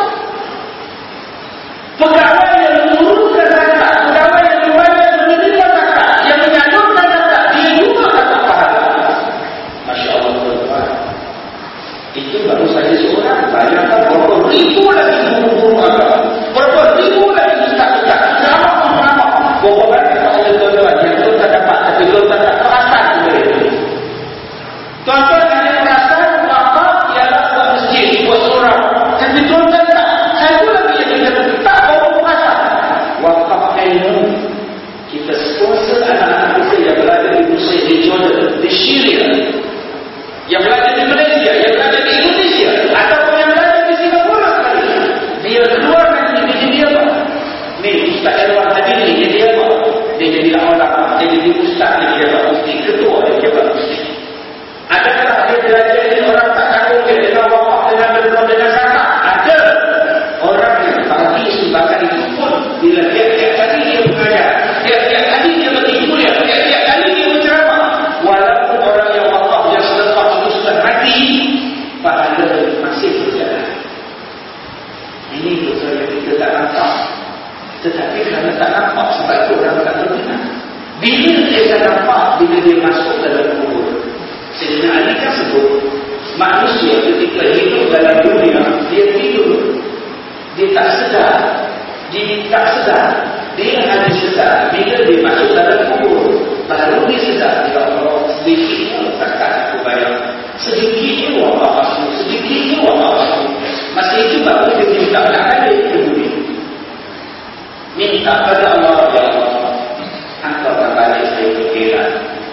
pegawai yang menurunkan zakat, pegawai yang membayar menerima zakat, yang menyalurkan zakat, dia juga dapat pahala. Masya Allah, tuan-tuan. Itu baru saja seorang. Bayangkan berapa ribu lagi guru-guru agama, berapa ribu lagi ustaz-ustaz, ceramah-ceramah. Bapak kata oleh tuan-tuan, yang tu tak dapat, tapi tuan-tuan tak perasan dari itu. Tuan-tuan hanya perasan apa ialah buat masjid, buat surau. Tapi tuan-tuan tak, satu lagi yang kita tak bawa perasan. Wakaf ilmu. Kita sponsor anak-anak kita yang berada di Mesir, di Jordan, di Syria, yang berada di Malaysia, yang berada di Indonesia, ataupun yang berada di Singapura sekali. Dia keluarkan ini dia apa? Ni Ustaz Elwan tadi ni, dia dia apa? Dia jadi ulama, dia jadi ustaz, dia jadi apa? Mufti, ketua dia jadi apa? Mufti. Adakah dia belajar ini orang tak takut dia dengan wakaf, dengan berdoa, dengan zakat? Ada. Orang yang bagi sumbangan itu pun bila tiap-tiap kali dia mengajar, tiap-tiap kali dia bagi kuliah, tiap-tiap kali dia berceramah, walaupun orang yang wakaf yang selepas itu sudah mati, pahala masih berjalan. Ini dosa yang kita tak nampak. Tetapi kerana tak nampak sebab itu orang tak berkenal. Bila dia tak nampak, bila dia masuk dalam kubur. Sayyidina Ali kan sebut, manusia ketika hidup dalam dunia, dia tidur. Dia tak sedar. Dia tak sedar. Dia hanya sedar bila dia masuk dalam kubur. Baru dia sedar, ya Allah, sedikitnya takkan aku bayar. Sedikitnya wabak aku. Sedikitnya wabak aku. Masa itu baru dia minta nak balik ke dunia. Minta pada Allah, ya Allah, engkau tak balik saya berkira.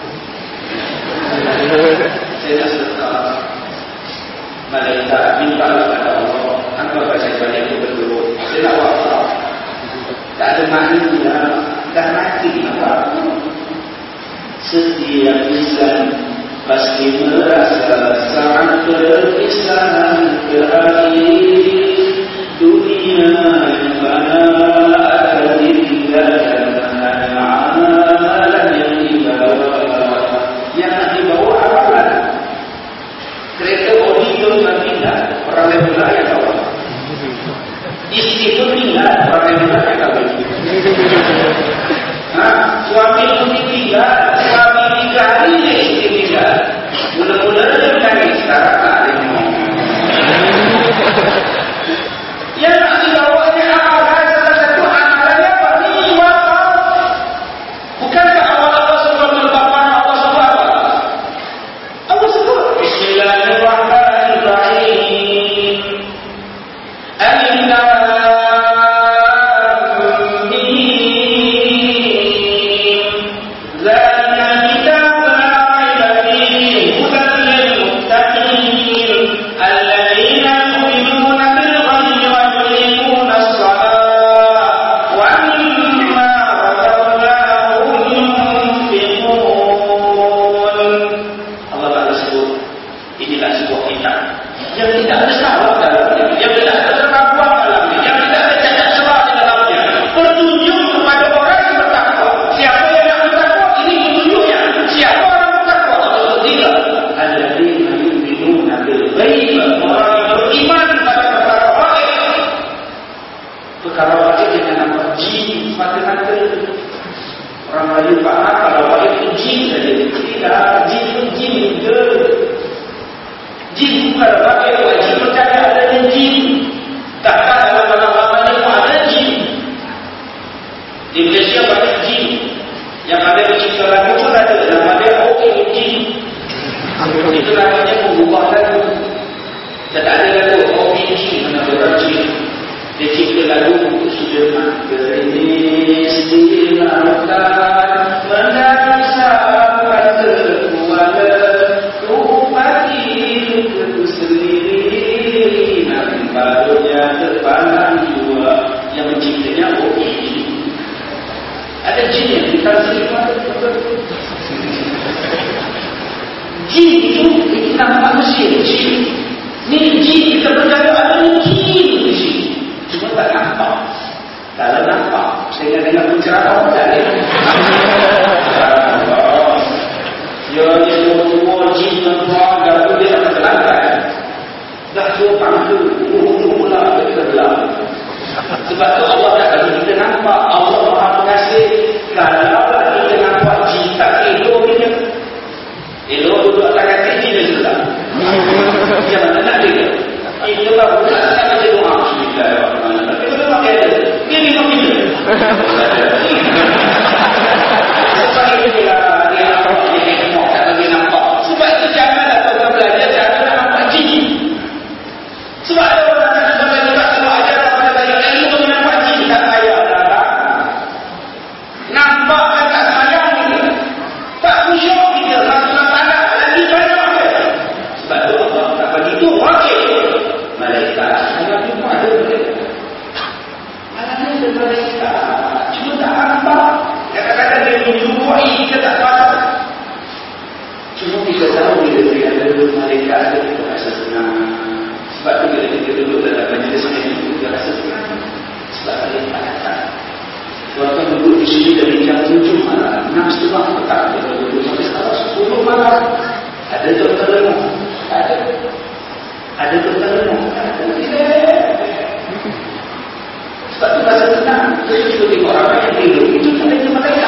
Saya nak sedekah. Malaikat minta pada Allah, engkau tak saya balik ke berdua. Saya nak wakaf. Tak ada maknanya, dah mati apa? Setiap insan pasti merasa insan terakhir dunia yang mana akan ditinggalkan amalan yang dibawa. Yang nak dibawa amalan. Kereta bodi itu tak pindah, orang lain pula yang bawa. Isteri itu tinggal, orang lain pula yang kahwin. Ha, suami itu ditinggal, suami tiga hari dia isteri tinggal. Mula-mula dia menangis, sekarang tak ada yang mau. Yang nak dibawanya amalan, salah satu amalannya apa? Ni wakaf. Bukankah awal Allah sebelum melepaskan Allah sebut apa? Allah sebut Bismillahirrahmanirrahim. Alif Lam Mim. Zalikal kitabu la raiba fihi hudan lil muttaqin alladzina yu'minuna bil ghaibi wa yuqimuna as-salata wa mimma razaqnahum yunfiqun. Allah Ta'ala sebut inilah sebuah kitab yang tidak ada salah dalamnya, yang tidak ada keraguan dalamnya, yang tidak ada cacat celah di dalamnya. Petunjuk kepada orang yang bertakwa. Siapa yang nak bertakwa? Ini petunjuknya. Siapa orang bertakwa? Allah tidak. Alladzina yu'minuna bil ghaib. Orang yang beriman pada perkara gaib. Perkara gaib yang nampak jin semata-mata. Orang Melayu faham kalau gaib itu jin saja. Tidak, jin itu jin juga. Jin bukan gaib, wajib percaya adanya jin. Takkan dalam agama-agama pun ada jin. Di Malaysia banyak jin. Yang ada mencipta lagu pun ada. Nama dia Okey Jin. Itu namanya mengubah lagu. Dan ada lagu Okey Jin, mana orang jin. Dia cipta lagu untuk Sudirman. Gerimis dilakukan mendangsangkan kekuatan kupati itu sendiri. Nabi barunya terpanang jua. Yang menciptanya Okey Jin. Ada jin yang dikasih jin itu kita manusia jin. Ni jin kita percaya ada jin di sini. Cuma tak nampak. Kalau nampak, saya dengar penceramah tak ada. Ya, dia semua jin semua dah dia tak terlantar. Dah tua pangku, mula-mula kita belah. Sebab tu Allah tak bagi kita nampak. Allah Maha Pengasih. Kalau kita nampak jin tak elok dia. Elok duduk atas kaki jin dia sudah. Macam mana nak dia? Kita baru tak tak baca doa. Bismillahirrahmanirrahim. Kita memang dia ada. Dia memang dia. Sebab itu dia dia nampak dia tengok tak bagi nampak. Sebab itu janganlah kita belajar jangan nampak jin. Sebab ada orang nak sampai juga semua ajar pada bagi ilmu tu nampak jin tak payah dah. Nampak kan tak sayang kita. Tak khusyuk kita. Rasulah tanah lagi banyak apa? Sebab tu Allah tak bagi tu wakil. Malaikat. Hanya cuma ada mereka. Malaikat ada malaikat. Cuma tak nampak. Kadang-kadang dia menjumpai kita tak faham. Cuma kita tahu bila dia ada malaikat ada kita rasa senang. Sebab tu bila kita duduk dalam majlis ini kita rasa senang. Sebab ada yang malaikat. Waktu duduk di sini dari jam tujuh malam, enam setengah petang, kita duduk sampai sekarang sepuluh malam. Ada dokter lemah? Ada. Ada dokter lemah? Ada. Tidak. Sebab tu rasa tenang. Kita cuba tengok ramai yang tidur. Itu cuma dia malaikat.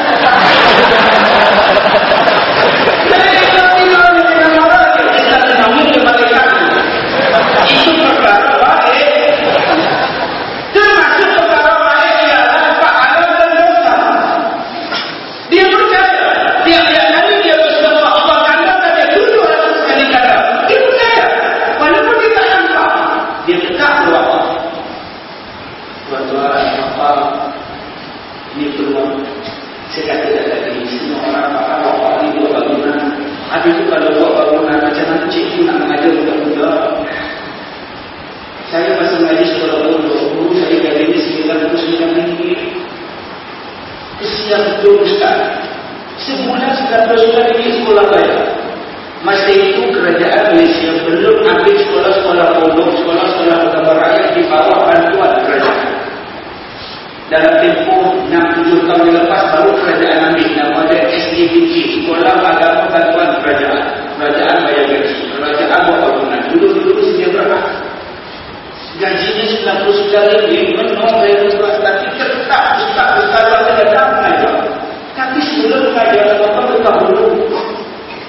Malaikat tidur ni dengan orang yang kita tenangi dia malaikat. Itu perkara baik. Termasuk perkara baik ialah pahala dan dosa. Dia percaya. Tiap-tiap kali dia bersyukur Allah kandang dia tujuh ratus kali kandang. Dia percaya. Walaupun dia tak nampak. Dia tetap berdoa. Tuan-tuan, apa ini perlu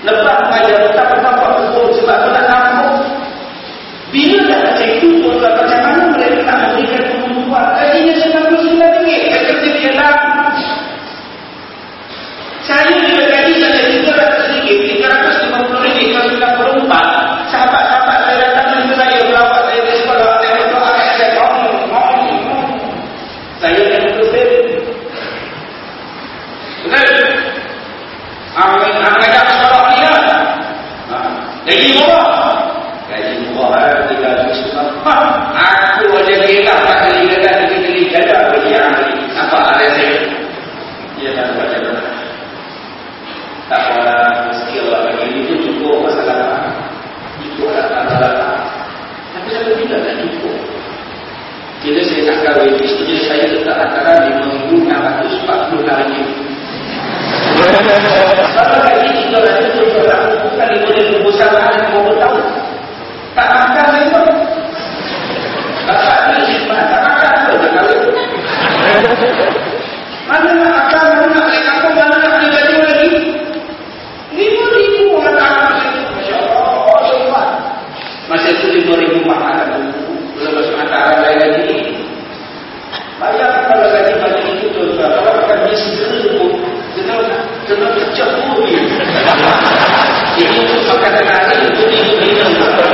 Lepas mengajar betapa-betapa hukum sebab aku nak tampuk. Bila dah macam itu, tuan-tuan, macam mana mereka nak memberikan kemampuan? Gajinya sembilan puluh sembilan ringgit. Saya kerja dia lah. Saya juga gaji saya tiga ratus ringgit, tiga ratus lima puluh ringgit kalau sembilan puluh empat. Sahabat-sahabat saya datang jumpa saya, berawat saya di sekolah, saya berdoa, saya ngomong, ngomong, ngomong. Saya yang betul. Betul? Amin, amin, tak sekolah dia. Gaji murah. Gaji murah, tiga ratus lima puluh. Aku ada kira, tak kali gagal, tiga kali gagal, bagi yang ini. Nampak ada saya? Dia tak buat jalan. Tak ada skill lah bagi itu cukup masalah cukup lah masalah tapi saya tidak tak cukup. Bila saya nak kahwin, isteri saya letak antara lima ribu enam ratus empat puluh hari. Kalau gaji tiga ratus tujuh ratus bukan lima ribu bersama dengan berapa tahun tak makan saya pun bapak ni simpan tak makan pun nak kahwin. Mana nak makan, mana nak balik kampung, mana nak beli gaji lagi. Lima ribu orang tak ada. Masya Allah, sempat. Masa itu lima ribu mahal. Belum masuk antara lain lagi. Bayar kalau gaji macam itu tuan-tuan. Kalau akan dia segera pun, kena kena pecah pun dia. Ini untuk makan nasi, untuk minum.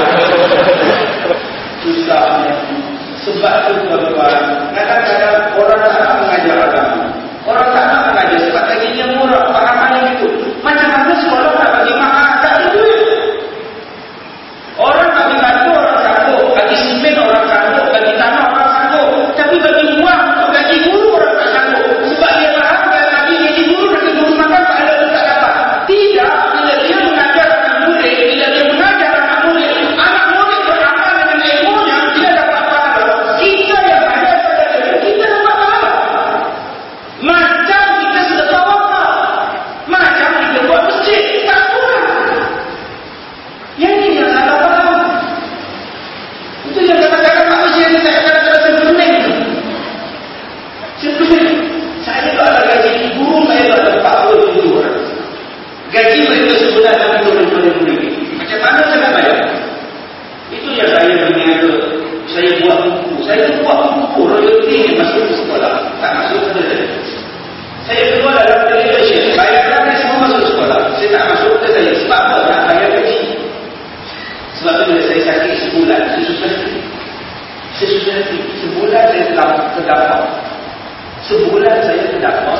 Susahnya. Sebab itu tuan-tuan, kadang-kadang orang tak nak mengajar agama. Orang tak nak mengajar sebab gajinya murah. Pahamannya itu. Macam mana sekolah nak bagi mahal, tak ada duit. Orang bagi batu orang sanggup, bagi simen orang sanggup, bagi tanah orang sanggup. Tapi bagi uang untuk gaji guru orang tak sanggup. Sebab dia faham kalau bagi gaji guru, nanti guru makan tak ada pun tak dapat. Tidak, bila dia mengajar anak murid, bila dia mengajar anak murid, anak murid beramal dengan ilmunya, dia dapat pahala. Kita yang ada pada dia, kita dapat pahala. Macam kita sedekah wakaf, macam kita buat masjid, tak kurang. Yang ini yang salah faham. Itu yang kadang-kadang manusia ni tak kadang-kadang sepening. Sepening. Saya tak ada gaji guru, saya tak ada empat puluh tujuh orang. Gaji mereka sebulan dalam dua puluh ribu ringgit. Macam mana saya nak bayar? Itu yang saya berniaga. Saya buat buku. Saya buat buku royalty yang masuk ke sekolah. Tak masuk ke dalam. Saya keluar dalam television. Bayaran semua masuk sekolah. Saya tak masuk ke saya. Sebab apa? Nak bayar gaji. Sebab tu bila saya sakit sebulan, saya susah hati. Saya susah hati. Sebulan saya terdapat. Sebulan saya terdapat.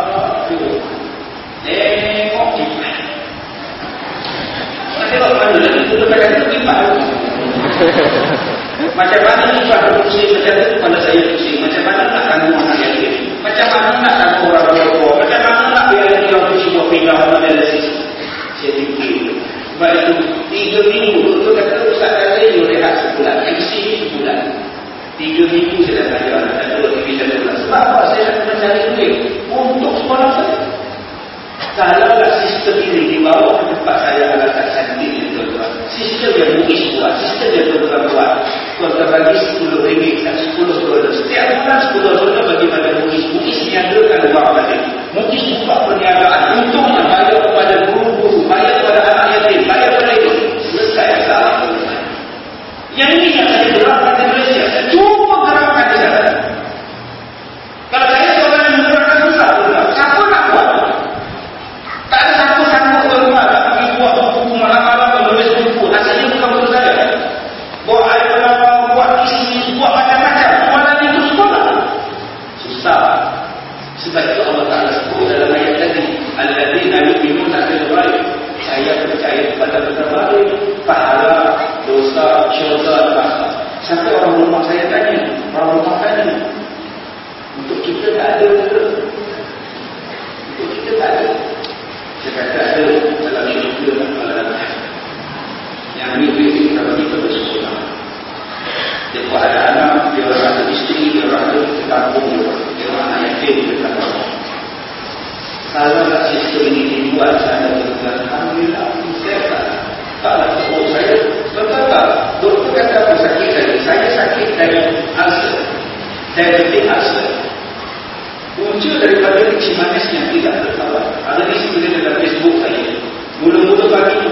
Tengok kipas. Saya tengok mana lagi. Tutup kata itu kipas. Macam mana kipas berfungsi macam itu pada saya pusing. Macam mana nak tanggung anak yatim. Macam mana nak tanggung orang rokok. Macam mana nak biar dia pusing buat pindah analisis. Saya fikir. Sebab itu tiga minggu itu kata Ustaz kata you rehat sebulan, M C sebulan. Tiga minggu saya dah belajar, dan dua tiga bulan. Sebab apa? Saya nak mencari duit untuk sekolah saya. Kalaulah sistem ini dibawa ke tempat saya adalah tak cantik yang tuan-tuan. Sistem yang Muiz buat, sistem yang tuan-tuan buat. Tuan-tuan bagi sepuluh ringgit dan sepuluh dolar. Setiap bulan sepuluh dolar bagi pada Muiz. Muiz niagakan wang balik. Muiz buka perniagaan. Untungnya bayar kepada guru-guru, bayar kepada anak yatim, bayar kepada itu. Selesai masalah. Yang ini yang saya gerakkan di Malaysia. Saya cuba gerakkan di sana. Kalau saya seorang yang menggerakkan susah, siapa nak buat? Tak ada sanggup-sanggup tuan-tuan nak pergi buat buku malam-malam menulis buku. Hasilnya bukan betul saya. Buat air pelawang, buat isi, buat macam-macam. Malam itu sekolah. Susah. Sebab itu Allah Ta'ala sebut dalam ayat tadi. Al-Ladina yu'minuna bil ghaib. Saya percaya kepada benda baik, pahala, dosa, syurga, neraka. Sampai orang rumah saya tanya, orang rumah tanya, untuk kita tak ada ke? Untuk kita tak ada. Saya kata ada dalam syurga dan pahala. Yang ini duit ini kalau kita bersekolah. Dia buat ada anak, dia orang ada isteri, dia orang ada kampung, dia orang anak yatim, dia kampung. Kalau tak sistem ini dibuat saya dengan alhamdulillah, saya tak taklah tahu saya. Betul tak? Doktor kata aku sakit lagi. Saya sakit dari ulcer, diabetes ulcer. Punca daripada kencing manis yang tidak tertawar. Ada di sini dalam Facebook saya. Mula-mula bagi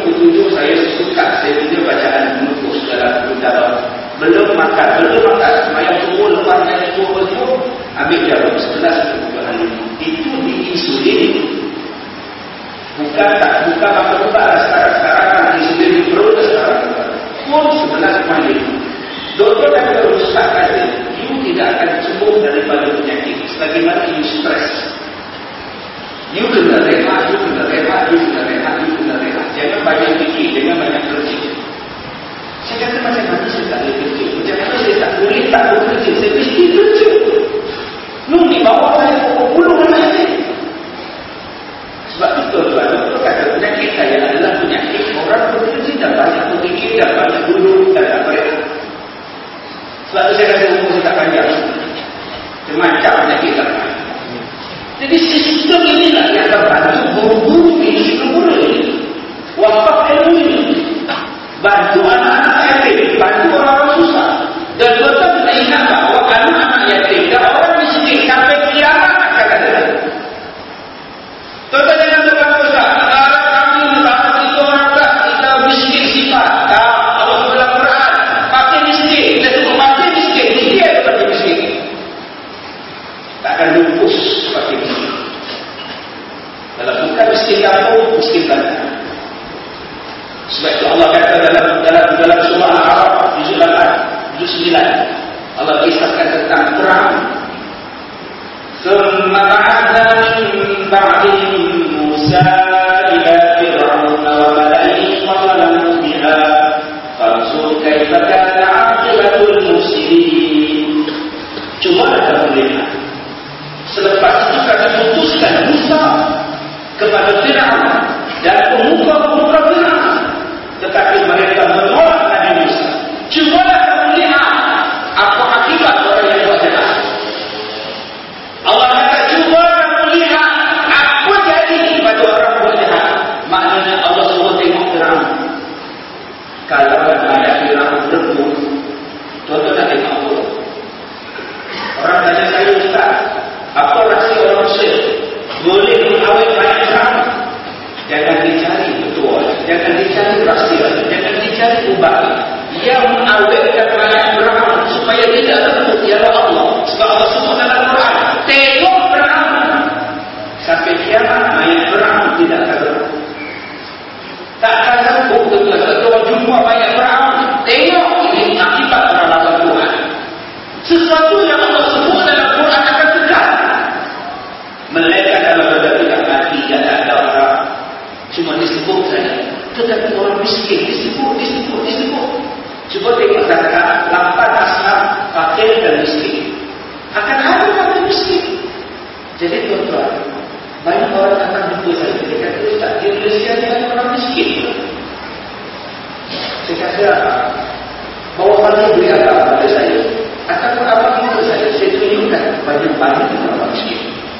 ketujuh saya suka, saya punya bacaan menukus dalam dalam belum makan, belum makan semayang subuh, lepas semayang subuh subuh ambil jarum sebelas kebutuhan ini. Itu di insulin, bukan tak bukan apa-apa sekarang sekarang insulin di perut sekarang pun sebelas kali. Doktor dan berusaha kata you tidak akan sembuh daripada penyakit selagi mana you stres. You kena rehat, you kena rehat, you kena rehat, you kena rehat. Jangan banyak fikir, jangan banyak kerja. Saya kata macam mana saya tak boleh kerja? Macam mana saya tak boleh tak boleh kerja? Saya mesti kerja. Lu di bawah saya pokok bulu mana ini? Sebab itu tuan, doktor kata penyakit saya adalah penyakit orang bekerja dan banyak berfikir dan banyak duduk dan tak berehat. Sebab itu saya kata umur saya tak panjang. Macam penyakit tak panjang. Jadi sistem inilah yang terbantu guru-guru ini guru ini wakaf ilmu ini bantu anak-anak yatim, bantu orang-orang susah. Dan tuan-tuan kita ingat bahawa anak-anak yatim dan orang miskin sampai kiamat akan ada. Tuan-tuan jangan tukar dosa. Kalau kami kalau kita orang tak kita miskin sifat, tak Allah dalam Quran pakai miskin, kita suruh pakai miskin, miskin atau pakai miskin. Tak akan lupus seperti ini. Kalau bukan miskin kampung, miskin tanah. Sebab itu Allah kata dalam dalam dalam surah Al-A'raf juzuk lapan, juzuk sembilan, Allah kisahkan tentang perang. Summa ba'atna min ba'di Musa ila Fir'aun wa mala'ihi qala biha fanzur kaifa kana 'aqibatul mufsidin. Cuma kamu lihat. Selepas itu kami putuskan Musa kepada Fir'aun dan pemuka-pemuka Fir'aun, tetapi mereka menolak Nabi Musa. Cubalah kamu lihat apa akibat orang yang buat jahat. Allah kata cuba kamu lihat apa jadi pada orang buat jahat. Maknanya Allah suruh tengok Fir'aun. Kalau ayat Fir'aun berebut, tuan-tuan nak tengok apa? Orang tanya saya, Ustaz, apa rahsia orang Mesir boleh mengawet banyak Fir'aun? Jangan dicari betul, jangan dicari rahsia, jangan dicari ubah. Yang mengawetkan banyak Fir'aun supaya tidak terbut ialah Allah. Sebab Allah sebut dalam Quran, tengok Fir'aun sampai kiamat banyak Fir'aun tidak akan terbut. Tak akan terbut betul-betul. Kalau jumpa banyak Fir'aun, tengok ini akibat orang lawan Tuhan. Sesuatu yang Allah sebut dalam Quran akan tegak. Mereka dalam benda tidak mati, dan tak ada orang. Cuma disebut saja. Tetapi orang miskin disebut, disebut, disebut. Cuba tengok zakat, lapan asnaf, fakir dan miskin. Akan ada orang miskin. Jadi tuan-tuan, banyak orang akan jumpa saya. Dia kata, Ustaz, di Malaysia ni ada orang miskin. Saya kata, bawa balik beri apa pada saya? Ataupun apa mahu saya? Saya tunjukkan banyak-banyak orang miskin.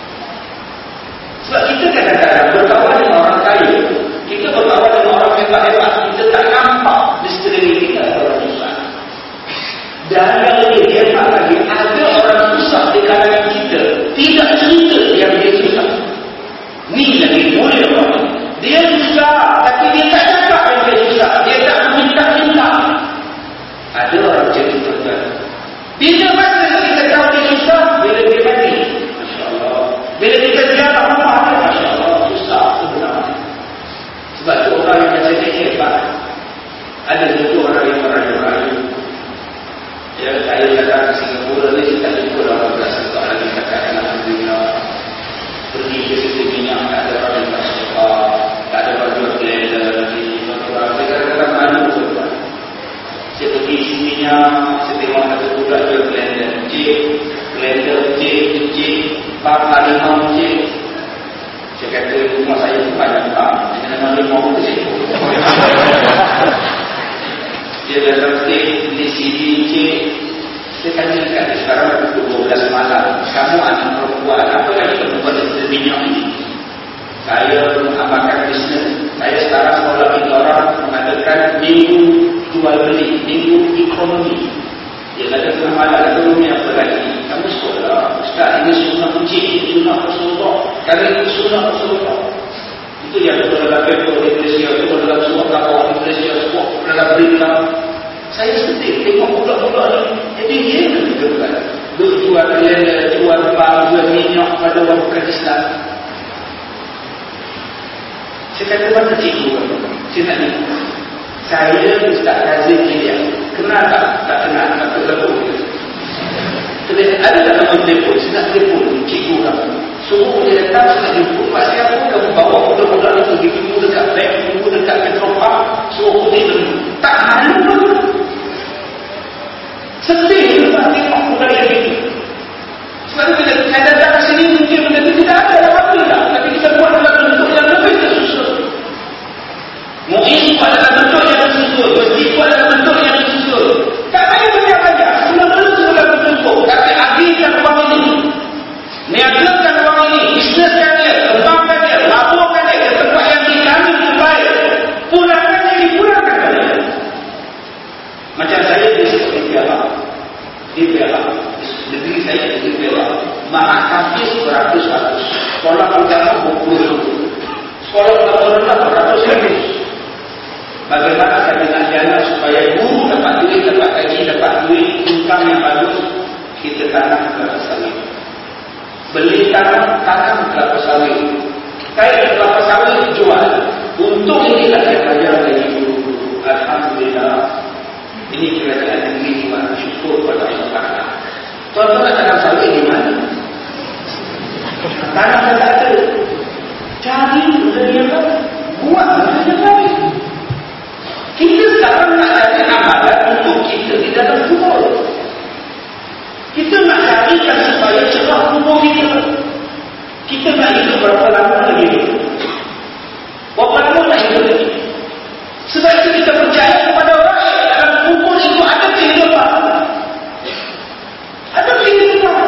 Sebab kita kadang-kadang berkawan dengan orang kaya, kita berkawan dengan orang hebat-hebat, kita tak nampak di sekeliling kita ada orang susah. Dan yang lebih hebat lagi, ada orang susah di kalangan kita tidak suka yang dia susah. Ni lagi mulia orang. Dia susah, tapi dia tak cakap yang dia susah. Dia tak minta-minta. Ada orang macam itu. Bila masa kita tahu dia susah, bila dia mati, Masya Allah. Bila kita ziarah rumah dia, Masya Allah, susah sebenarnya. Sebab itu orang yang macam ni hebat. Ada juga orang yang merayu-rayu. Ya, saya datang ke Singapura ni, kita jumpa orang berasa tak lagi katakan Alhamdulillah. Pergi ke situ minyak, tak ada orang yang tak suka, tak ada baju blender lagi. Saya kadang-kadang malu sebab saya pergi isi minyak, saya tengok ada budak jual blender, cik, blender, cik, cik, bang, harimau, cik. Saya kata rumah saya tu banyak bang, dengan harimau tu cik. Dia datang cik, beli C D, cik. Saya tanya dekat dia, sekarang dah pukul dua belas malam. Kamu anak perempuan, apa lagi kamu buat di minyak ini? Saya mengamalkan bisnes. Saya sekarang sekolah kita orang mengadakan minggu jual beli, minggu ekonomi. Dia kata tengah malam ekonomi apa lagi? Kamu sekolah, Ustaz, ini sunnah ujian, ini sunnah Rasulullah. Kali ini sunnah Rasulullah. Itu yang betul dalam paper di Malaysia, betul dalam surah Saya sedih tengok budak-budak ni. Jadi dia nak kita buat. Duk jual lele, jual bar, jual minyak pada orang bukan Islam. Saya kata mana cikgu? Saya nak ni. Saya Ustaz Kazim Ilya. Kenal tak? Tak kenal. Tak terlalu. Ada tak nama telefon? Saya nak telefon cikgu kamu. Suruh dia datang, saya nak jemput. Pak siapa kamu bawa budak-budak itu pergi tunggu dekat bank, tunggu dekat petrol suruh dia tunggu. Tak malu pun. Sedih juga tengok budaya ini. Sebab itu bila saya datang ke sini mungkin benda itu tidak ada apa-apa tak. Tapi kita buat dalam bentuk yang lebih tersusun. Mu'in buat dalam bentuk yang tersusun. Mesti buat dalam bentuk yang tersusun. Tak payah banyak-banyak. Semula-mula semula berbentuk. Tapi akhirkan uang ini. Niagakan uang ini. Bisneskan dia. Kembangkan dia. Laporkan dia. Ke tempat yang diambil terbaik. Pulangkan dia. Dipulangkan dia. Macam saya di sekolah di Perak. Di Perak. Negeri saya di Perak. Mahat habis beratus-ratus. Sekolah pertama berpuluh. Sekolah rendah beratus habis. Bagaimana kami nak jalan supaya guru dapat duit, dapat gaji, dapat duit, income yang bagus. Kita tanam kelapa sawit. Beli tanam, tanam kelapa sawit. Kain kelapa sawit jual. Untuk inilah yang belajar dari guru. Alhamdulillah. Ini kerajaan negeri mana syukur pada Allah Taala. Tuan-tuan nak tanam sawit di mana? Tanam tak ada. Cari dari apa? Buat dari apa? Kita sekarang nak cari amalan untuk kita di dalam kubur. Kita nak carikan supaya cerah kubur kita. Kita nak hidup berapa lama lagi? Berapa lama nak hidup lagi? Sebab itu kita percaya kepada orang dalam kubur itu ada kehidupan. Ada kehidupan.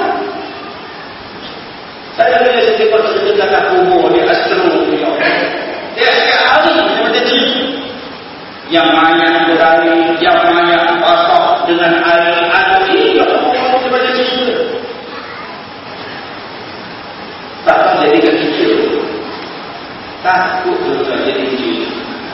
Saya bila setiap cerita tentang kubur, dia astronomi. Dia setiap hari dia macam cerita. Yang banyak berani, yang banyak basah dengan air, air ini yang orang macam cerita. Takkan jadikan kecil. Takut juga jadi kecil.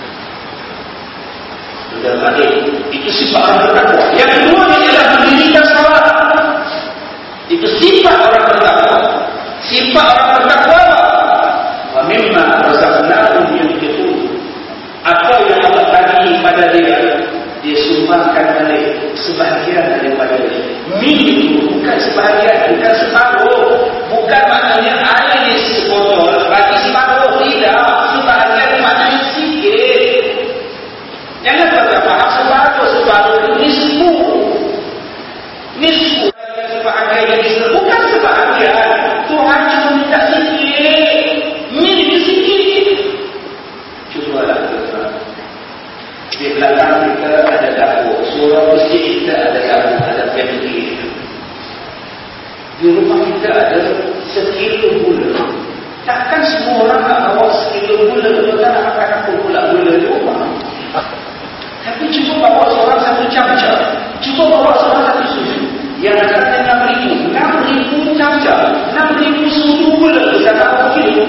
Sudah balik. Itu sifat orang bertakwa. Yang kedua adalah mendirikan salat. Itu sifat orang bertakwa. Sifat orang bertakwa. Wa mimma razaqnahum yunfiqun. Apa yang Allah bagi pada dia, dia sumbangkan balik sebahagian daripada dia. Minum bukan sebahagian, bukan separuh. Bukan maknanya air di sebotol bagi separuh. Tidak. Sebahagian maknanya sikit. Jangan terdapat separuh, separuh nisfu. Nisfu. Sebahagian yang disebut. Bukan sebahagian. Tuhan cuma minta sikit. Minum sikit. Cubalah. Di belakang kita ada dapur. Surau masjid kita ada dapur. Ada pantry. Di rumah kita ada sekilo gula. Takkan semua orang nak bawa sekilo gula. Kalau tak nak makan apa pula gula di rumah. Tapi cuba bawa seorang satu camca. Cuba bawa seorang satu susu. Yang datang enam ribu. Enam ribu camca. Enam ribu susu gula. Bisa tak apa kilo.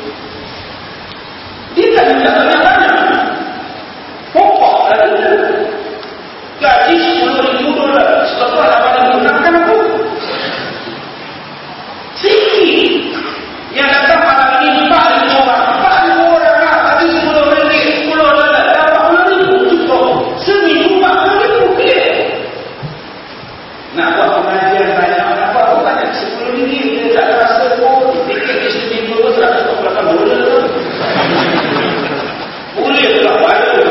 Dia tak minta banyak-banyak. Pokok lagi. Gaji sepuluh ribu dolar. Selepas lapan ribu nak makan apa? Sikit. Yang datang malam ini empat ribu orang. Empat ribu orang nak bagi sepuluh ringgit. Sepuluh dolar. Dapat puluh ribu cukup. Seminggu empat puluh ribu. Clear. Nak buat pengajian banyak. Nak buat banyak. Sepuluh ringgit. Dia tak rasa pun. Tiket di seminggu pun seratus dua puluh lapan dolar. Boleh tak bayar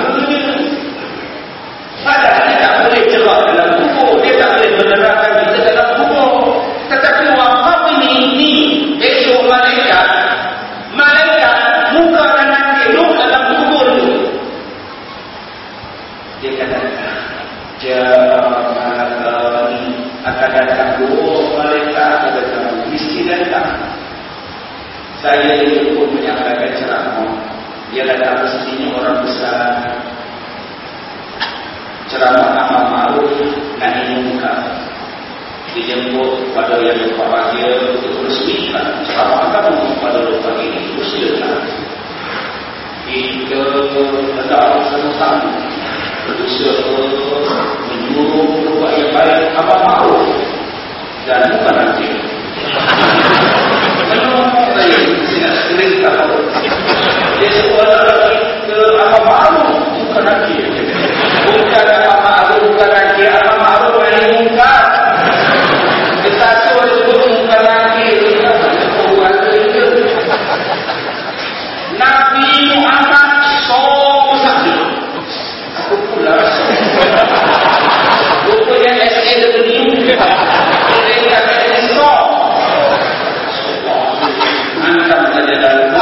padahal dia tak boleh cerah dalam kubur. Dia tak boleh menerangkan kita dalam kubur. Tetapi wakaf ini, ini besok malaikat malaikat muka kanan duduk dalam kubur itu. Dia kata jangan akan datang kubur malaikat akan datang mesti datang. Saya ini pun menyampaikan ceramah. Dia datang mestinya orang besar. Ceramah amal ma'ruf nahi munkar. Dijemput pada yang berbahagia untuk meresmikan ceramah agama pada lepas ini. Usilakan. Kita letak sama-sama berusaha dan bukan hakim. Kenapa saya tidak sering tahu? Dia sekolah lagi ke apa malu bukan hakim. Bukan apa malu bukan hakim. Apa malu yang mungkar. Satu sebut bukan hakim. Bukan itu. Nabi Muhammad so sakit. Aku pula rupanya S A W mereka kata so antam saja dalam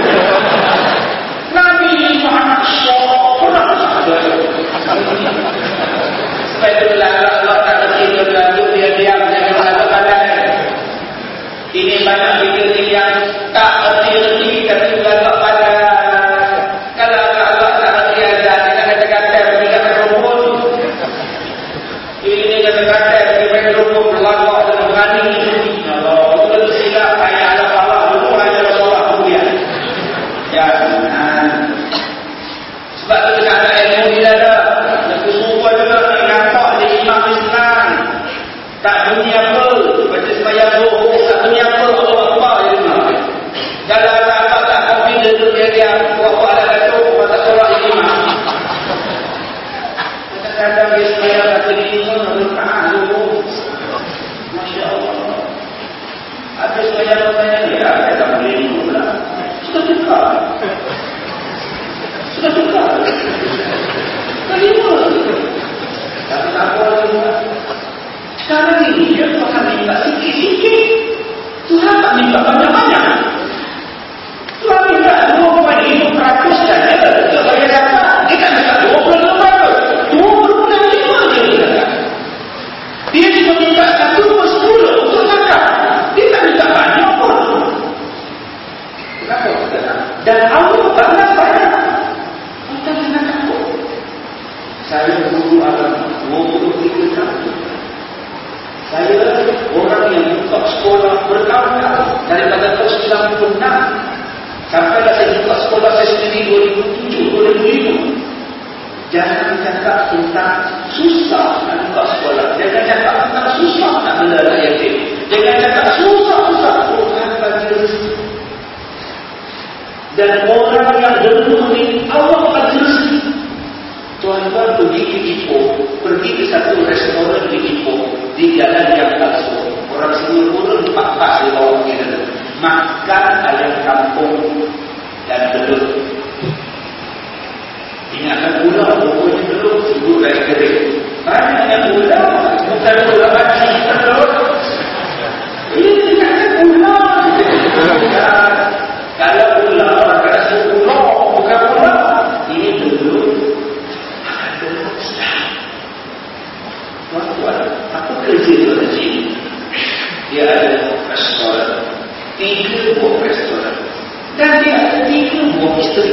Nabi Muhammad so pernah supaya itu Allah tak terima berlalu dia diam jangan berlalu badan ini banyak fikir yang tak erti-erti tapi berlalu badan kalau Allah tak erti aja jangan kata-kata tidak berumpun ini kata-kata tidak berumpun berlaku dan berani kalau itu silap ayat Allah Allah dulu ayat Rasulullah kemudian ya sebab itu tak ada ilmu dia dah dan kesukuan juga ni nampak dia imam Islam tak bunyi apa baca sembahyang zuhur tak bunyi apa Allah Akbar dia dengar kalau tak apa tak kopi dia duduk dia diam buat-buat ada datuk tak solat imam kadang-kadang dia sembahyang kata lima rakaat zuhur Masya Allah habis sembahyang sembahyang dia ada tak boleh lima pula sudah tukar sudah tukar kelima tapi tak apa juga sekarang ini dia akan minta sikit-sikit Tuhan tak minta banyak-banyak Tuhan minta dua puluh lima peratus saja dia bayar zakat dia tak minta dua puluh lima peratus dua puluh lima dia minta dia cuma minta satu per sepuluh untuk zakat dia tak minta banyak pun kenapa? Dan Allah balas banyak kita jangan takut saya guru agama dua puluh tiga tahun saya orang yang buka sekolah bertahun-tahun daripada tahun sembilan puluh enam sampailah saya buka sekolah saya sendiri dua ribu tujuh dua ribu lima jangan cakap tentang susah nak buka sekolah jangan cakap tentang susah nak bela anak yatim jangan cakap susah-susah Tuhan bagi rezeki dan orang yang dulu ni Allah bagi rezeki tuan-tuan pergi ke Ipoh pergi ke satu restoran di Ipoh di jalan yang palsu orang semua turun empat pas di bawah kita makan ayam kampung dan telur ingatkan gula pokoknya telur sebut dari kering banyaknya gula bukan gula baci telur ini ingatkan gula kalau gula orang kata sebut gula bukan gula ini telur tuan-tuan, aku kerja di Malaysia. Dia ada restoran, tiga buah restoran, dan dia ada tiga buah isteri.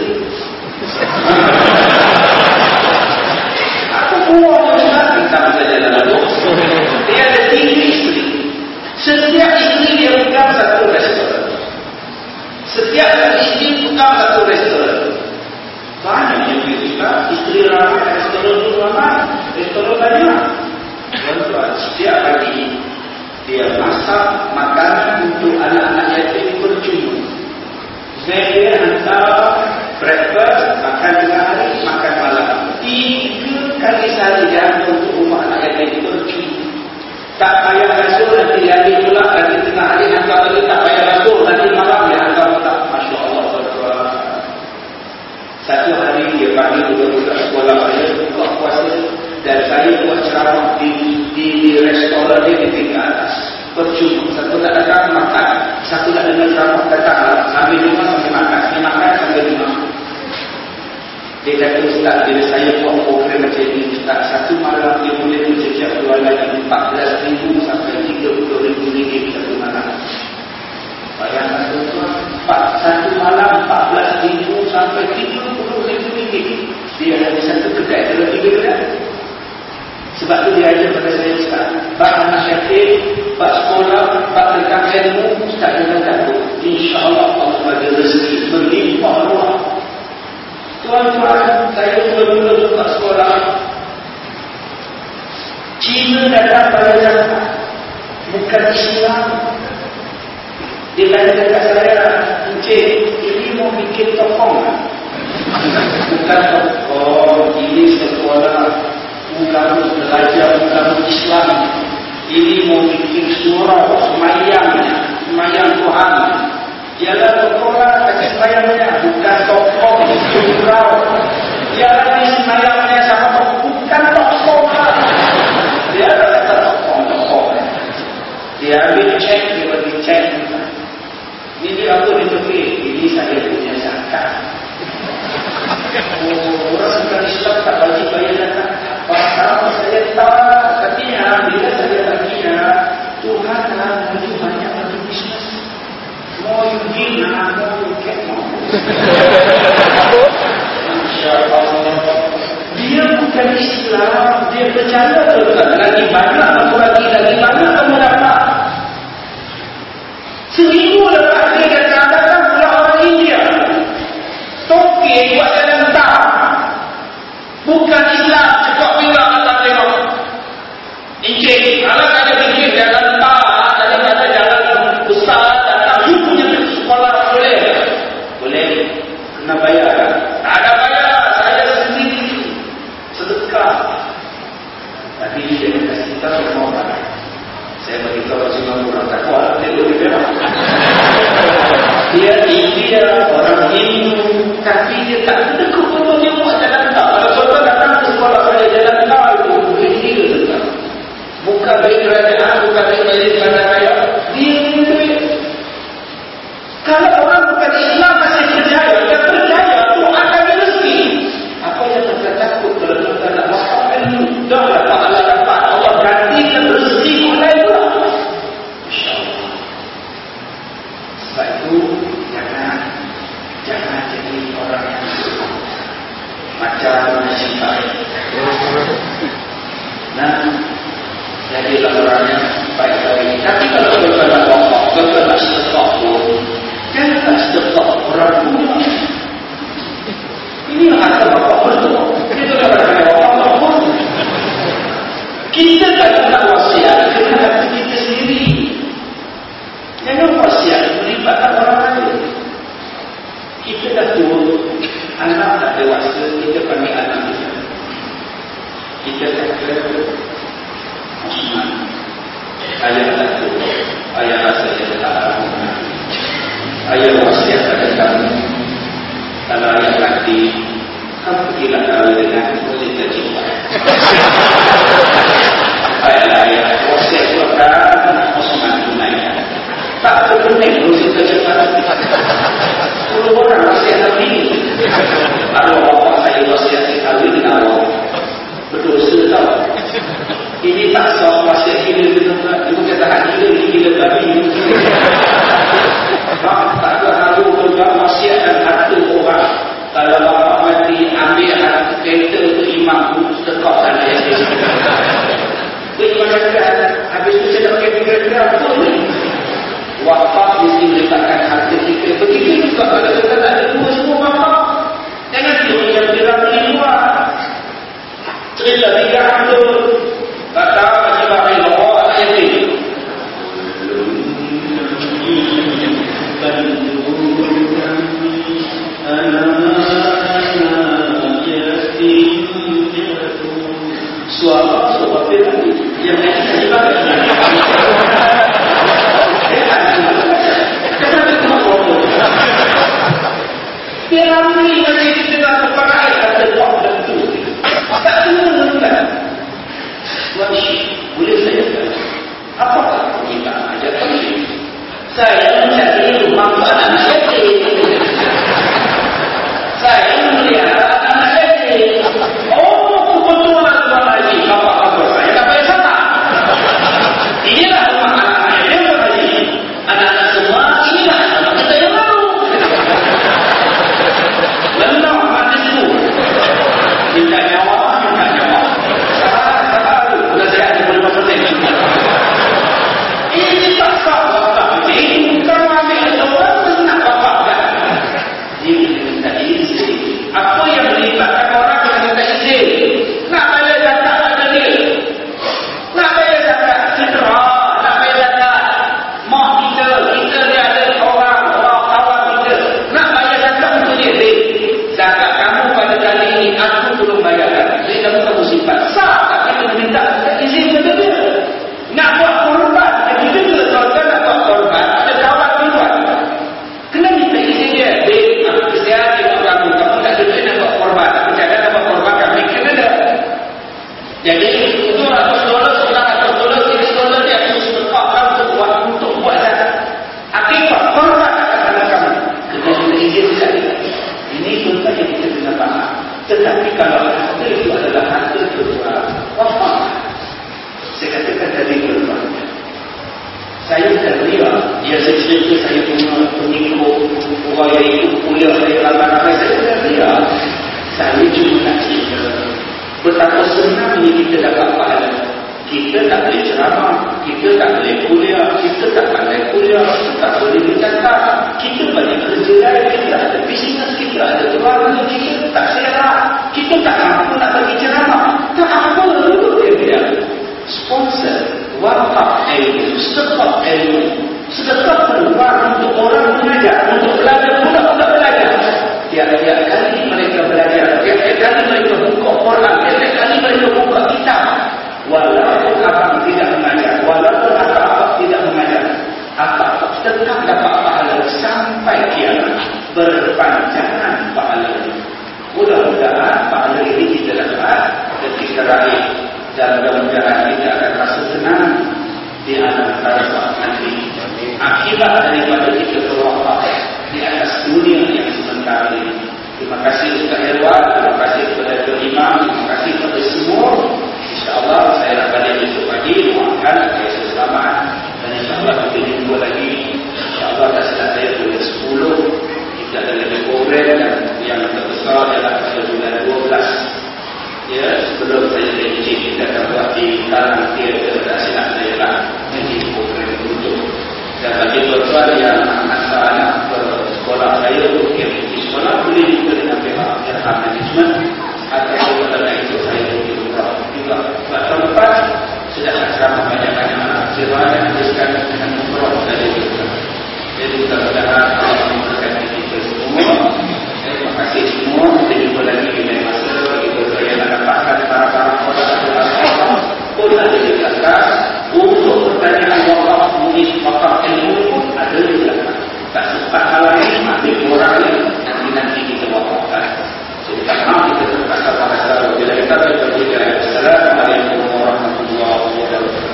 Aku buah juga bintang saja lalu. Dia ada tiga isteri. Setiap isteri dia pegang satu restoran. Setiap isteri pegang satu restoran. Banyak yang juga isteri ramai, restoran itu ramai, restoran banyak. Tuan-tuan, setiap pagi dia masak makanan untuk anak-anak yatim percuma. Dia hantar breakfast, makan tengah hari, makan malam. Tiga kali seharian untuk rumah anak yatim percuma. Tak payah basuh nanti lagi pula nanti tengah hari hantar lagi tak payah basuh nanti malam dia hantar pula. Masya Allah tuan-tuan. Satu hari dia pagi buka sekolah saya buka puasa. Dan saya buat ceramah di, di, di restoran dia di tingkat atas. Percuma. Satu nak datang makan. Satu nak dengar ceramah datang sambil rumah sambil makan. Dia makan sambil rumah. Dia kata Ustaz, bila saya buat program macam ini Ustaz, satu malam dia boleh menjejak jualan empat belas ribu sampai tiga puluh ribu ringgit satu malam. Bayangkan tuan-tuan, satu malam empat belas ribu sampai tiga puluh ribu ringgit. Dia ada satu kedai dalam tiga kedai. Sebab tu dia ajar pada saya Ustaz, bak anak yatim, bak sekolah, bak tentang ilmu, Ustaz jangan takut. InsyaAllah Allah bagi rezeki berlimpah ruah. Tuan-tuan, saya mula-mula buka sekolah. Cina datang pada zakat. Bukan bukan Islam. Dia tanya dekat saya, Encik, ini mau bikin tokong kan? Bukan tokong, ini sekolah agama belajar agama Islam. Ini mau bikin surau, semayang, semayang Tuhan. Jalan sekolah, kasih semayangnya, bukan tokong, surau. Jalan di semayangnya sama tokong, bukan tokong. Dia ada kata tokong, tokong. Dia ambil cek, dia bagi cek. Ini dia apa di tepi? Ini saya punya zakat. Oh, orang bukan Islam tak wajib bayar zakat. Apa saya tak? Katanya bila saya baginya, Tuhan lah bagi banyak bagi bisnes. Mau you give, mau you get, mau. InsyaAllah. Dia bukan Islam. Dia bercanda betul. Lagi banyak kamu lagi, lagi banyak kamu dapat. Seminggu lepas dia datang pula orang India. Toke buat jalan tak. Bukan Islam. Cepat bilang Allah tengok. Encik, kalau ada bikin jalan tak, ada ada jalan besar, datang you punya sekolah boleh? Boleh. Kena bayar kan? Tak ada bayar. Saya sendiri. Sedekah. Tapi dia kasih kita semua orang. Saya beritahu semua orang tak kuat. Dia lebih berat. Dia India, orang Hindu, tapi dia tak ada betul dia buat jalan tak. Kalau seorang datang ke sekolah saya jalan tak itu bukan dia tentang. Bukan dari kerajaan, bukan dari balik bandar raya. Dia punya duit. Kalau orang bukan Islam masih percaya, dia percaya Tuhan akan rezeki. Apa yang kita takut kalau kita nak makan ilmu? Dah dapat Allah dapat. Allah gantikan rezeki mulai pula. InsyaAllah. Sebab itu jangan jangan jadi orang yang suka macam nasib baik. Nah, jadilah orang yang baik-baik. Tapi kalau kita nak wakaf, kita nak sedekah pun, janganlah sedekah orang punya. Ini harta wakaf betul. Kita tak ada wakaf pun. Kita tak nak wasiat dengan hati kita sendiri. Jangan wasiat melibatkan orang lain. Kita dah tua, anak tak dewasa, kita panggil anak kita. Kita kata Osman, ayah tak tua, ayah rasa dia tak lakukan. Ayah wasiat pada kamu. Kalau ayah mati, kamu pergilah kahwin dengan wanita jiwa. Ayah-ayah wasiat kepada Osman tunaikan. Tak terpening urusan kecepatan. Sepuluh orang wasiat Nabi. Ada bapak saya wasiat kahwin dengan Allah. Berdosa tau. Ini tak sah wasiat gila benar. Itu kata hak gila ni gila babi. Tak ada halu juga wasiat dan harta orang. Kalau bapak mati ambil harta kereta untuk imam sedekah sana yang dia. Jadi macam habis tu saya nak pakai kereta apa ni? Wakaf mesti meletakkan harta kita. Begitu juga kalau kita tak ada dua semua wakaf. Jangan tiba yang bilang beli dua. Cerita tiga harta. Kata macam bagi bawa anak yatim. Suara suara tadi yang lain lagi. Dia ramai lagi kita nak terpakai kata buat dan tu. Tak dengar-dengar. Wajib, boleh saya kata. Apakah kita ajak kami? Saya mencari rumah anak saya. Saya melihara anak saya. Oh, kebetulan Tuan Haji. Apa-apa saya tak payah sana. Inilah rumah anak saya, Tuan Haji. Anak-anak semua, inilah sama kita yang lalu. Benar mati itu. Minta nyawa, minta nyawa. Salah, salah itu. Sudah saya ada boleh masuk ini. Ini tak sah bapak. Ini bukan ambil orang senang bapak kan. Ini minta izin. Apa yang melibatkan orang yang minta izin? Nak bayar zakat ada dia. Nak bayar zakat cedera. Nak bayar zakat dalam satu sifat. Sah tak kita minta izin kepada dia? Nak buat korban, jadi juga tuan-tuan nak buat korban, ada kawan tuan-tuan. Kena minta izin dia. Dia, aku kesian, dia buat kamu. Kamu tak ada duit nak buat korban. Aku cakap nak buat korban, kami kena ada. Jadi, itu ratus dolar, seorang ratus dolar, tiga dolar dia aku sepakkan untuk buat, untuk buat zakat. Akibat korban akan kamu. Kena minta izin sekali. Ini tuan-tuan yang kita kena faham. Tetapi kalau harta itu adalah harta tuan-tuan, wafat. Saya katakan tadi tuan-tuan, saya tak ria. Dia cerita saya punya pengikut orang yang ikut kuliah saya ramai-ramai. Saya tak ria. Saya cuma nak cerita betapa senangnya kita dapat pahala. Kita tak boleh ceramah, kita tak boleh kuliah, kita tak pandai kuliah, kita tak boleh bercakap, kita banyak kerja lain, kita ada bisnes, kita ada keluarga, kita tak sehat, kita tak mampu nak bagi ceramah. Tak apa dulu dia sponsor, wakaf ilmu, sedekah ilmu, sedekah peluang untuk orang belajar, untuk belajar, budak-budak belajar. Tiap-tiap kali mereka belajar, tiap-tiap kali mereka buka Quran, tiap-tiap kali mereka buka kitab. Walaupun abang tidak mengajar, walaupun abang tidak mengajar, abang tetap dapat pahala sampai kiamat, berpanjangan pahala. Mudah-mudahan pahala ini kita dapat ketika raih, dan mudah-mudahan kita akan rasa senang di alam barzakh nanti. Akibat daripada kita berwafat di atas dunia yang sementara ini. Terima kasih Ustaz Irwan, terima kasih kepada Tuan Imam, terima kasih kepada semua. InsyaAllah saya nak balik besok pagi, doakan saya selamat, dan insyaAllah kita jumpa lagi. InsyaAllah tak silap saya bulan sepuluh kita ada lagi program, dan yang terbesar adalah pada bulan dua belas. Ya, sebelum saya janji kita akan buat di dalam teater, tak silap saya lah janji program untuk. Dan bagi tuan-tuan yang anak-anak ke sekolah saya untuk di sekolah, boleh juga dengan pihak Irham Management atau pada itu saya di rumah juga. Sebab tempat sudah asrama banyak-banyak anak sekolah yang habiskan dengan umrah dari itu. Jadi mudah-mudahan Allah memberkati kita semua. Terima kasih semua. Kita jumpa lagi di lain masa. Begitu saya nak dapatkan para-para orang pun ada di belakang. Untuk pertanyaan wakaf munis wakaf ilmu pun ada di belakang. Tak sempat hal lain, ambil orang yang nanti-nanti kita wakafkan. Kita maaf kita terpaksa bahasa. Bila kita berjaya, Assalamualaikum warahmatullahi wabarakatuh.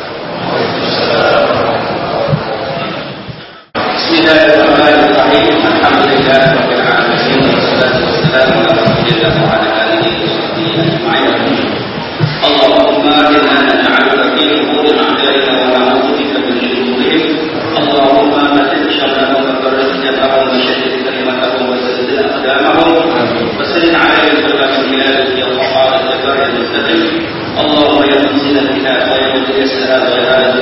Bismillahirrahmanirrahim. Alhamdulillah rabbil alamin. Wassalatu wassalamu ala rasulillah wa ala alihi wa sahbihi ajma'in. Allahumma inna naj'aluka fi umuri a'da'ina wa na'udzu bika min shururihim. Allahumma batil syarrahum wa farrij jabrahum wa shaddid kalimatahum wa zaddid aqdamahum wa sallim 'alaihim bi hilal ya qahhar al-jabbar al-mustaqim. Allahumma ya munzil al-kitab wa ya mudil as-salam wa ya